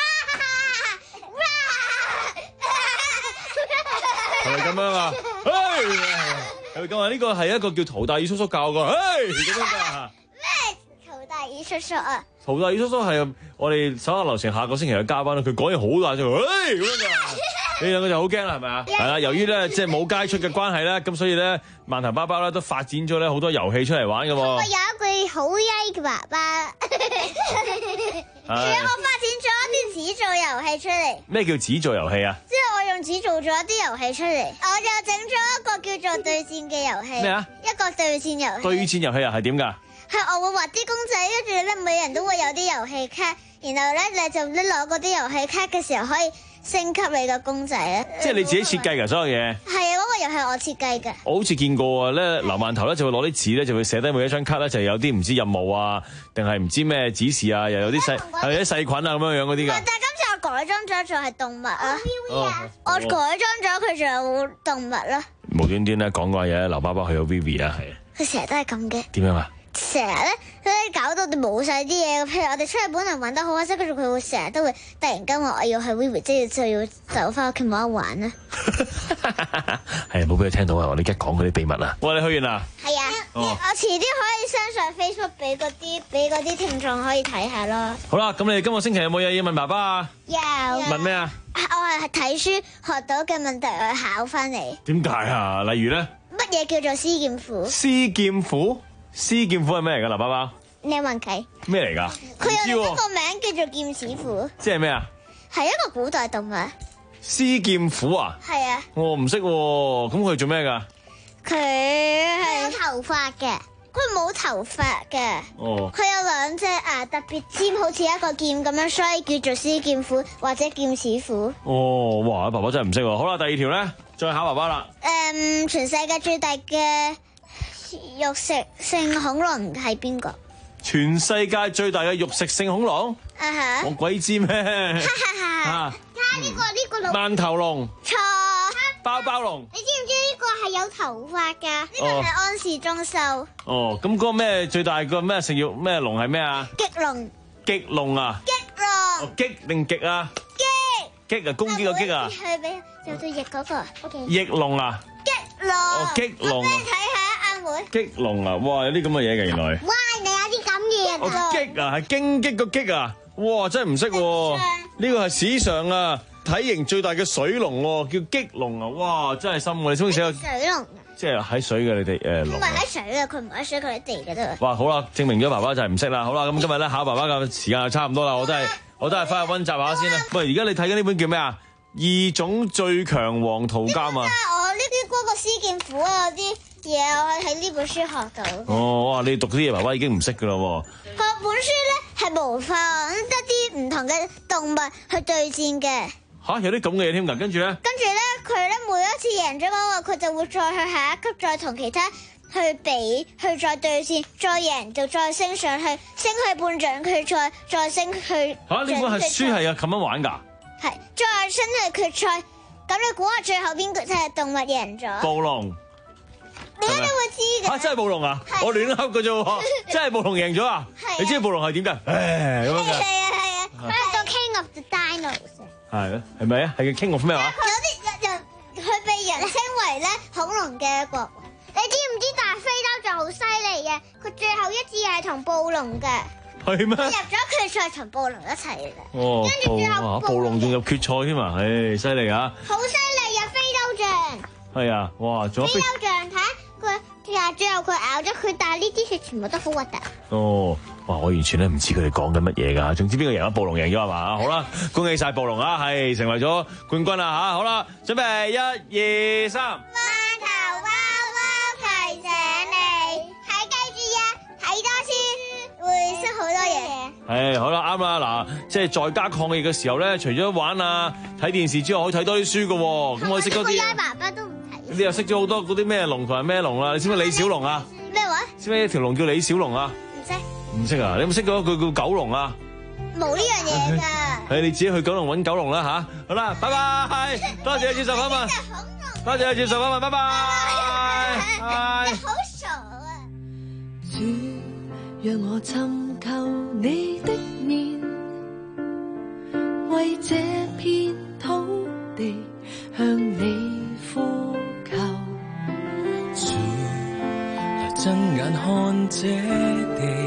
[SPEAKER 1] 哇！
[SPEAKER 12] 係咪咁樣啊？係咪咁啊？呢個係一個叫陶大宇叔叔教噶，誒咁樣噶。
[SPEAKER 1] 咩陶大宇叔叔啊？
[SPEAKER 12] 陶大宇叔叔係我哋手下留情下個星期嘅嘉賓啦，佢講嘢好大聲，誒咁樣噶。你兩個就好驚啦，係咪啊？係啦，由於咧即係冇街出嘅關係咧，咁所以咧饅頭包包咧都發展咗咧好多遊戲出嚟玩嘅喎。
[SPEAKER 1] 我有一句好曳嘅爸爸，仲有我發展咗啲紙做遊戲出嚟。
[SPEAKER 12] 咩叫紙做遊戲啊？
[SPEAKER 1] 即係我用紙做咗啲遊戲出嚟，我就整咗一個叫做對戰嘅遊戲。
[SPEAKER 12] 咩啊？
[SPEAKER 1] 一個對戰遊戲。
[SPEAKER 12] 對戰遊戲啊，係點㗎？
[SPEAKER 1] 係我會畫啲公仔，跟住咧每人都會有啲遊戲卡，然後咧你就拎攞嗰啲遊戲卡嘅時候可以升級你個公仔咧。
[SPEAKER 12] 即係你自己設計㗎所有嘢。
[SPEAKER 1] 係啊，嗰個遊戲我設計嘅。
[SPEAKER 12] 我好似見過啊，咧劉饅頭咧就會攞啲紙咧就會寫低每一張卡咧就有啲唔知任務啊，定係唔知咩指示啊，又有啲細係有啲細菌啊咁樣樣嗰啲㗎。
[SPEAKER 1] 但係今次我改裝咗做係動物啊，
[SPEAKER 12] 哦、
[SPEAKER 1] 我改裝咗佢做有動物啦。
[SPEAKER 12] 無端端咧講嗰嘢，劉爸爸去咗 Vivi 啊，係。
[SPEAKER 1] 佢成日都係咁嘅。
[SPEAKER 12] 點樣啊？
[SPEAKER 1] 成日咧，佢搞到我哋冇晒啲嘢。譬如我哋出去本來玩得好開心，跟住佢會成日都會突然間話我要去 Vivi，即係就要走翻屋企冇得玩啦。
[SPEAKER 12] 係冇俾佢聽到啊！我哋而家講佢啲秘密啊！哇，你去完啦？
[SPEAKER 1] 係啊，哦、我遲啲可以 send 上 Facebook 俾嗰啲俾嗰啲聽眾可以睇下咯。
[SPEAKER 12] 好啦，咁你哋今個星期有冇嘢要問爸爸啊？
[SPEAKER 1] 有。
[SPEAKER 12] 問咩啊？
[SPEAKER 1] 我係睇書學到嘅問題去考翻嚟。
[SPEAKER 12] 點解啊？例如咧？
[SPEAKER 1] 乜嘢叫做施劍斧？
[SPEAKER 12] 施劍斧？施劍斧係咩嚟噶？劉爸爸？
[SPEAKER 1] 你問佢。咩
[SPEAKER 12] 嚟噶？
[SPEAKER 1] 佢有另一個名叫做劍齒虎。
[SPEAKER 12] 即係咩啊？
[SPEAKER 1] 係一個古代動物。
[SPEAKER 12] 施劍虎啊？
[SPEAKER 1] 係啊。
[SPEAKER 12] 我唔識喎，咁佢做咩噶？
[SPEAKER 1] 佢係有頭髮嘅，佢冇頭髮嘅。
[SPEAKER 12] 哦。佢
[SPEAKER 1] 有兩隻牙特別尖，好似一個劍咁樣，所以叫做施劍虎或者劍齒虎。
[SPEAKER 12] 哦，哇！爸爸真係唔識喎。好啦，第二條咧，再考爸爸啦。
[SPEAKER 1] 誒、嗯，全世界最大嘅肉食性恐龍係邊個？
[SPEAKER 12] 全世界最大嘅肉食性恐龍？
[SPEAKER 1] 啊哈！
[SPEAKER 12] 我鬼知咩？
[SPEAKER 1] 哈哈哈！睇下呢個呢個龍。
[SPEAKER 12] 饅頭龍。
[SPEAKER 1] 錯。
[SPEAKER 12] 包包龍。
[SPEAKER 1] 你知唔知呢個係有頭髮㗎？呢個係安氏中獸。
[SPEAKER 12] 哦，咁嗰個咩最大個咩食肉咩龍係咩啊？
[SPEAKER 1] 棘龍。
[SPEAKER 12] 棘龍啊！
[SPEAKER 1] 棘龍。
[SPEAKER 12] 棘定極啊？棘。棘啊！攻擊個擊啊！
[SPEAKER 1] 去俾有對翼嗰個。
[SPEAKER 12] 翼龍啊！
[SPEAKER 1] 棘龍。
[SPEAKER 12] 哦，棘龍。
[SPEAKER 1] 我俾你睇下阿妹。
[SPEAKER 12] 棘龍啊！哇，有啲咁嘅嘢嘅原來。
[SPEAKER 1] 哇，你有啲咁嘅嘢。
[SPEAKER 12] 哦，棘啊，係荊棘個棘啊！哇，真係唔識喎。呢個係史上啊體型最大嘅水龍喎，叫棘龍啊！哇，真係深喎！你中意寫個
[SPEAKER 1] 水龍？
[SPEAKER 12] 即係喺水嘅你哋誒龍。
[SPEAKER 1] 唔係喺水嘅，佢唔喺水，佢喺地嘅啫。
[SPEAKER 12] 哇，好啦，證明咗爸爸就係唔識啦。好啦，咁今日咧考爸爸嘅時間就差唔多啦，我都係我都係翻去溫習下先啦。喂，而家你睇緊呢本叫咩啊？異種最強黃圖鑑啊！
[SPEAKER 1] 我呢啲嗰個施劍斧啊啲嘢，我喺呢本書學到。
[SPEAKER 12] 哦，哇！你讀啲嘢，爸爸已經唔識噶啦喎。
[SPEAKER 1] 嗰本書咧係模仿一啲唔同嘅動物去對戰嘅。
[SPEAKER 12] 吓，有啲咁嘅嘢添㗎，跟住咧？
[SPEAKER 1] 跟住咧，佢咧每一次贏咗嗰個，佢就會再去下一級，再同其他去比，去再對戰，再贏就再升上去，升去半準決賽，再升去。
[SPEAKER 12] 吓，呢本係書係啊，咁樣玩㗎？
[SPEAKER 1] 係，再升去決賽，咁你估下最後邊個隻動物贏咗？
[SPEAKER 12] 暴龍。
[SPEAKER 1] 你一定會知嘅。
[SPEAKER 12] 嚇！真係暴龍啊！我亂噏嘅啫喎，真係暴龍贏咗啊！你知暴龍係點㗎？誒咁樣㗎。
[SPEAKER 1] 係啊係啊，佢係個 King of the Dinos。
[SPEAKER 12] 係啊，係咪啊？係個 King of 咩話？
[SPEAKER 1] 有啲人佢被人稱為咧恐龍嘅國王。你知唔知？但係非洲就好犀利嘅，佢最後一次係同暴龍嘅。
[SPEAKER 12] 係咩？
[SPEAKER 1] 佢入咗決賽同暴龍一齊嘅。
[SPEAKER 12] 哦，
[SPEAKER 1] 跟住最後
[SPEAKER 12] 暴龍仲入決賽添啊！唉，犀利啊！
[SPEAKER 1] 好犀利啊！非洲象。
[SPEAKER 12] 係啊，哇！仲有
[SPEAKER 1] 非洲象，睇佢，但係最後佢咬咗佢，但係呢啲血全部都好核突。
[SPEAKER 12] 哦，哇！我完全咧唔知佢哋講緊乜嘢㗎，總之邊個贏咗？暴龍贏咗係嘛？好啦，恭喜晒暴龍啊，係成為咗冠軍啦嚇！好啦，準備一二三。
[SPEAKER 1] 饅頭包包提醒你，係記住啊，睇多次會識好多嘢。
[SPEAKER 12] 係好啦，啱啦，嗱，即係在家抗疫嘅時候咧，除咗玩啊、睇電視之外，可以睇多啲書㗎喎，咁可以識多啲。
[SPEAKER 1] 我爸爸都唔睇。
[SPEAKER 12] 你又識咗好多嗰啲咩龍同埋咩龍啦？你知唔知李小龍啊？
[SPEAKER 1] 咩話？
[SPEAKER 12] 知唔知一條龍叫李小龍啊？
[SPEAKER 1] 唔識。
[SPEAKER 12] 唔識啊？你有冇識咗佢叫九龍啊？
[SPEAKER 1] 冇呢樣嘢㗎。
[SPEAKER 12] 係你自己去九龍揾九龍啦吓。好啦，拜拜，多謝你接受訪問，多謝你接受訪問，拜拜，拜。
[SPEAKER 1] 你好傻啊！
[SPEAKER 7] 主，讓我尋求你的面，為這片土地向你呼求。主，來睜眼看這地，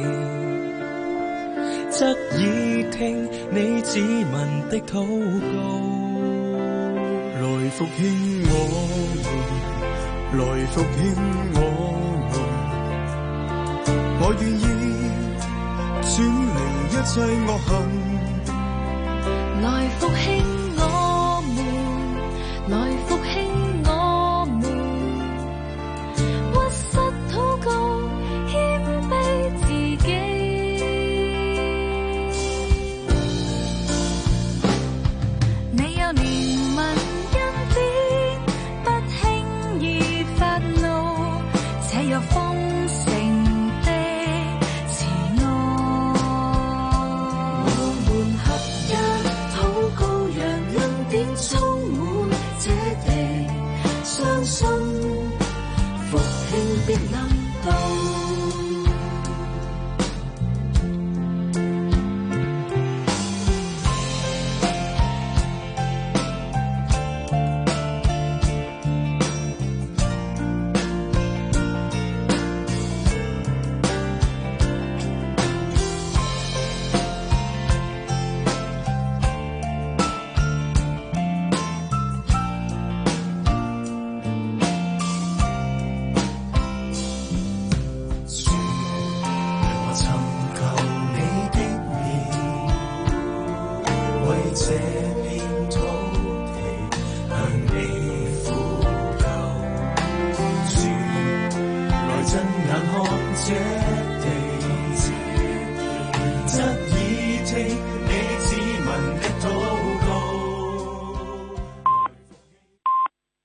[SPEAKER 7] 側耳聽你子民的禱告。來復興我們，來復興我們，我願意轉離一切惡行。來復興我們，來復興我們，屈膝禱告，謙卑自己。你有憐憫恩典，不輕易發怒，且有豐盛的慈愛。我們合一禱告，讓恩典充滿這地，相信復興必臨到。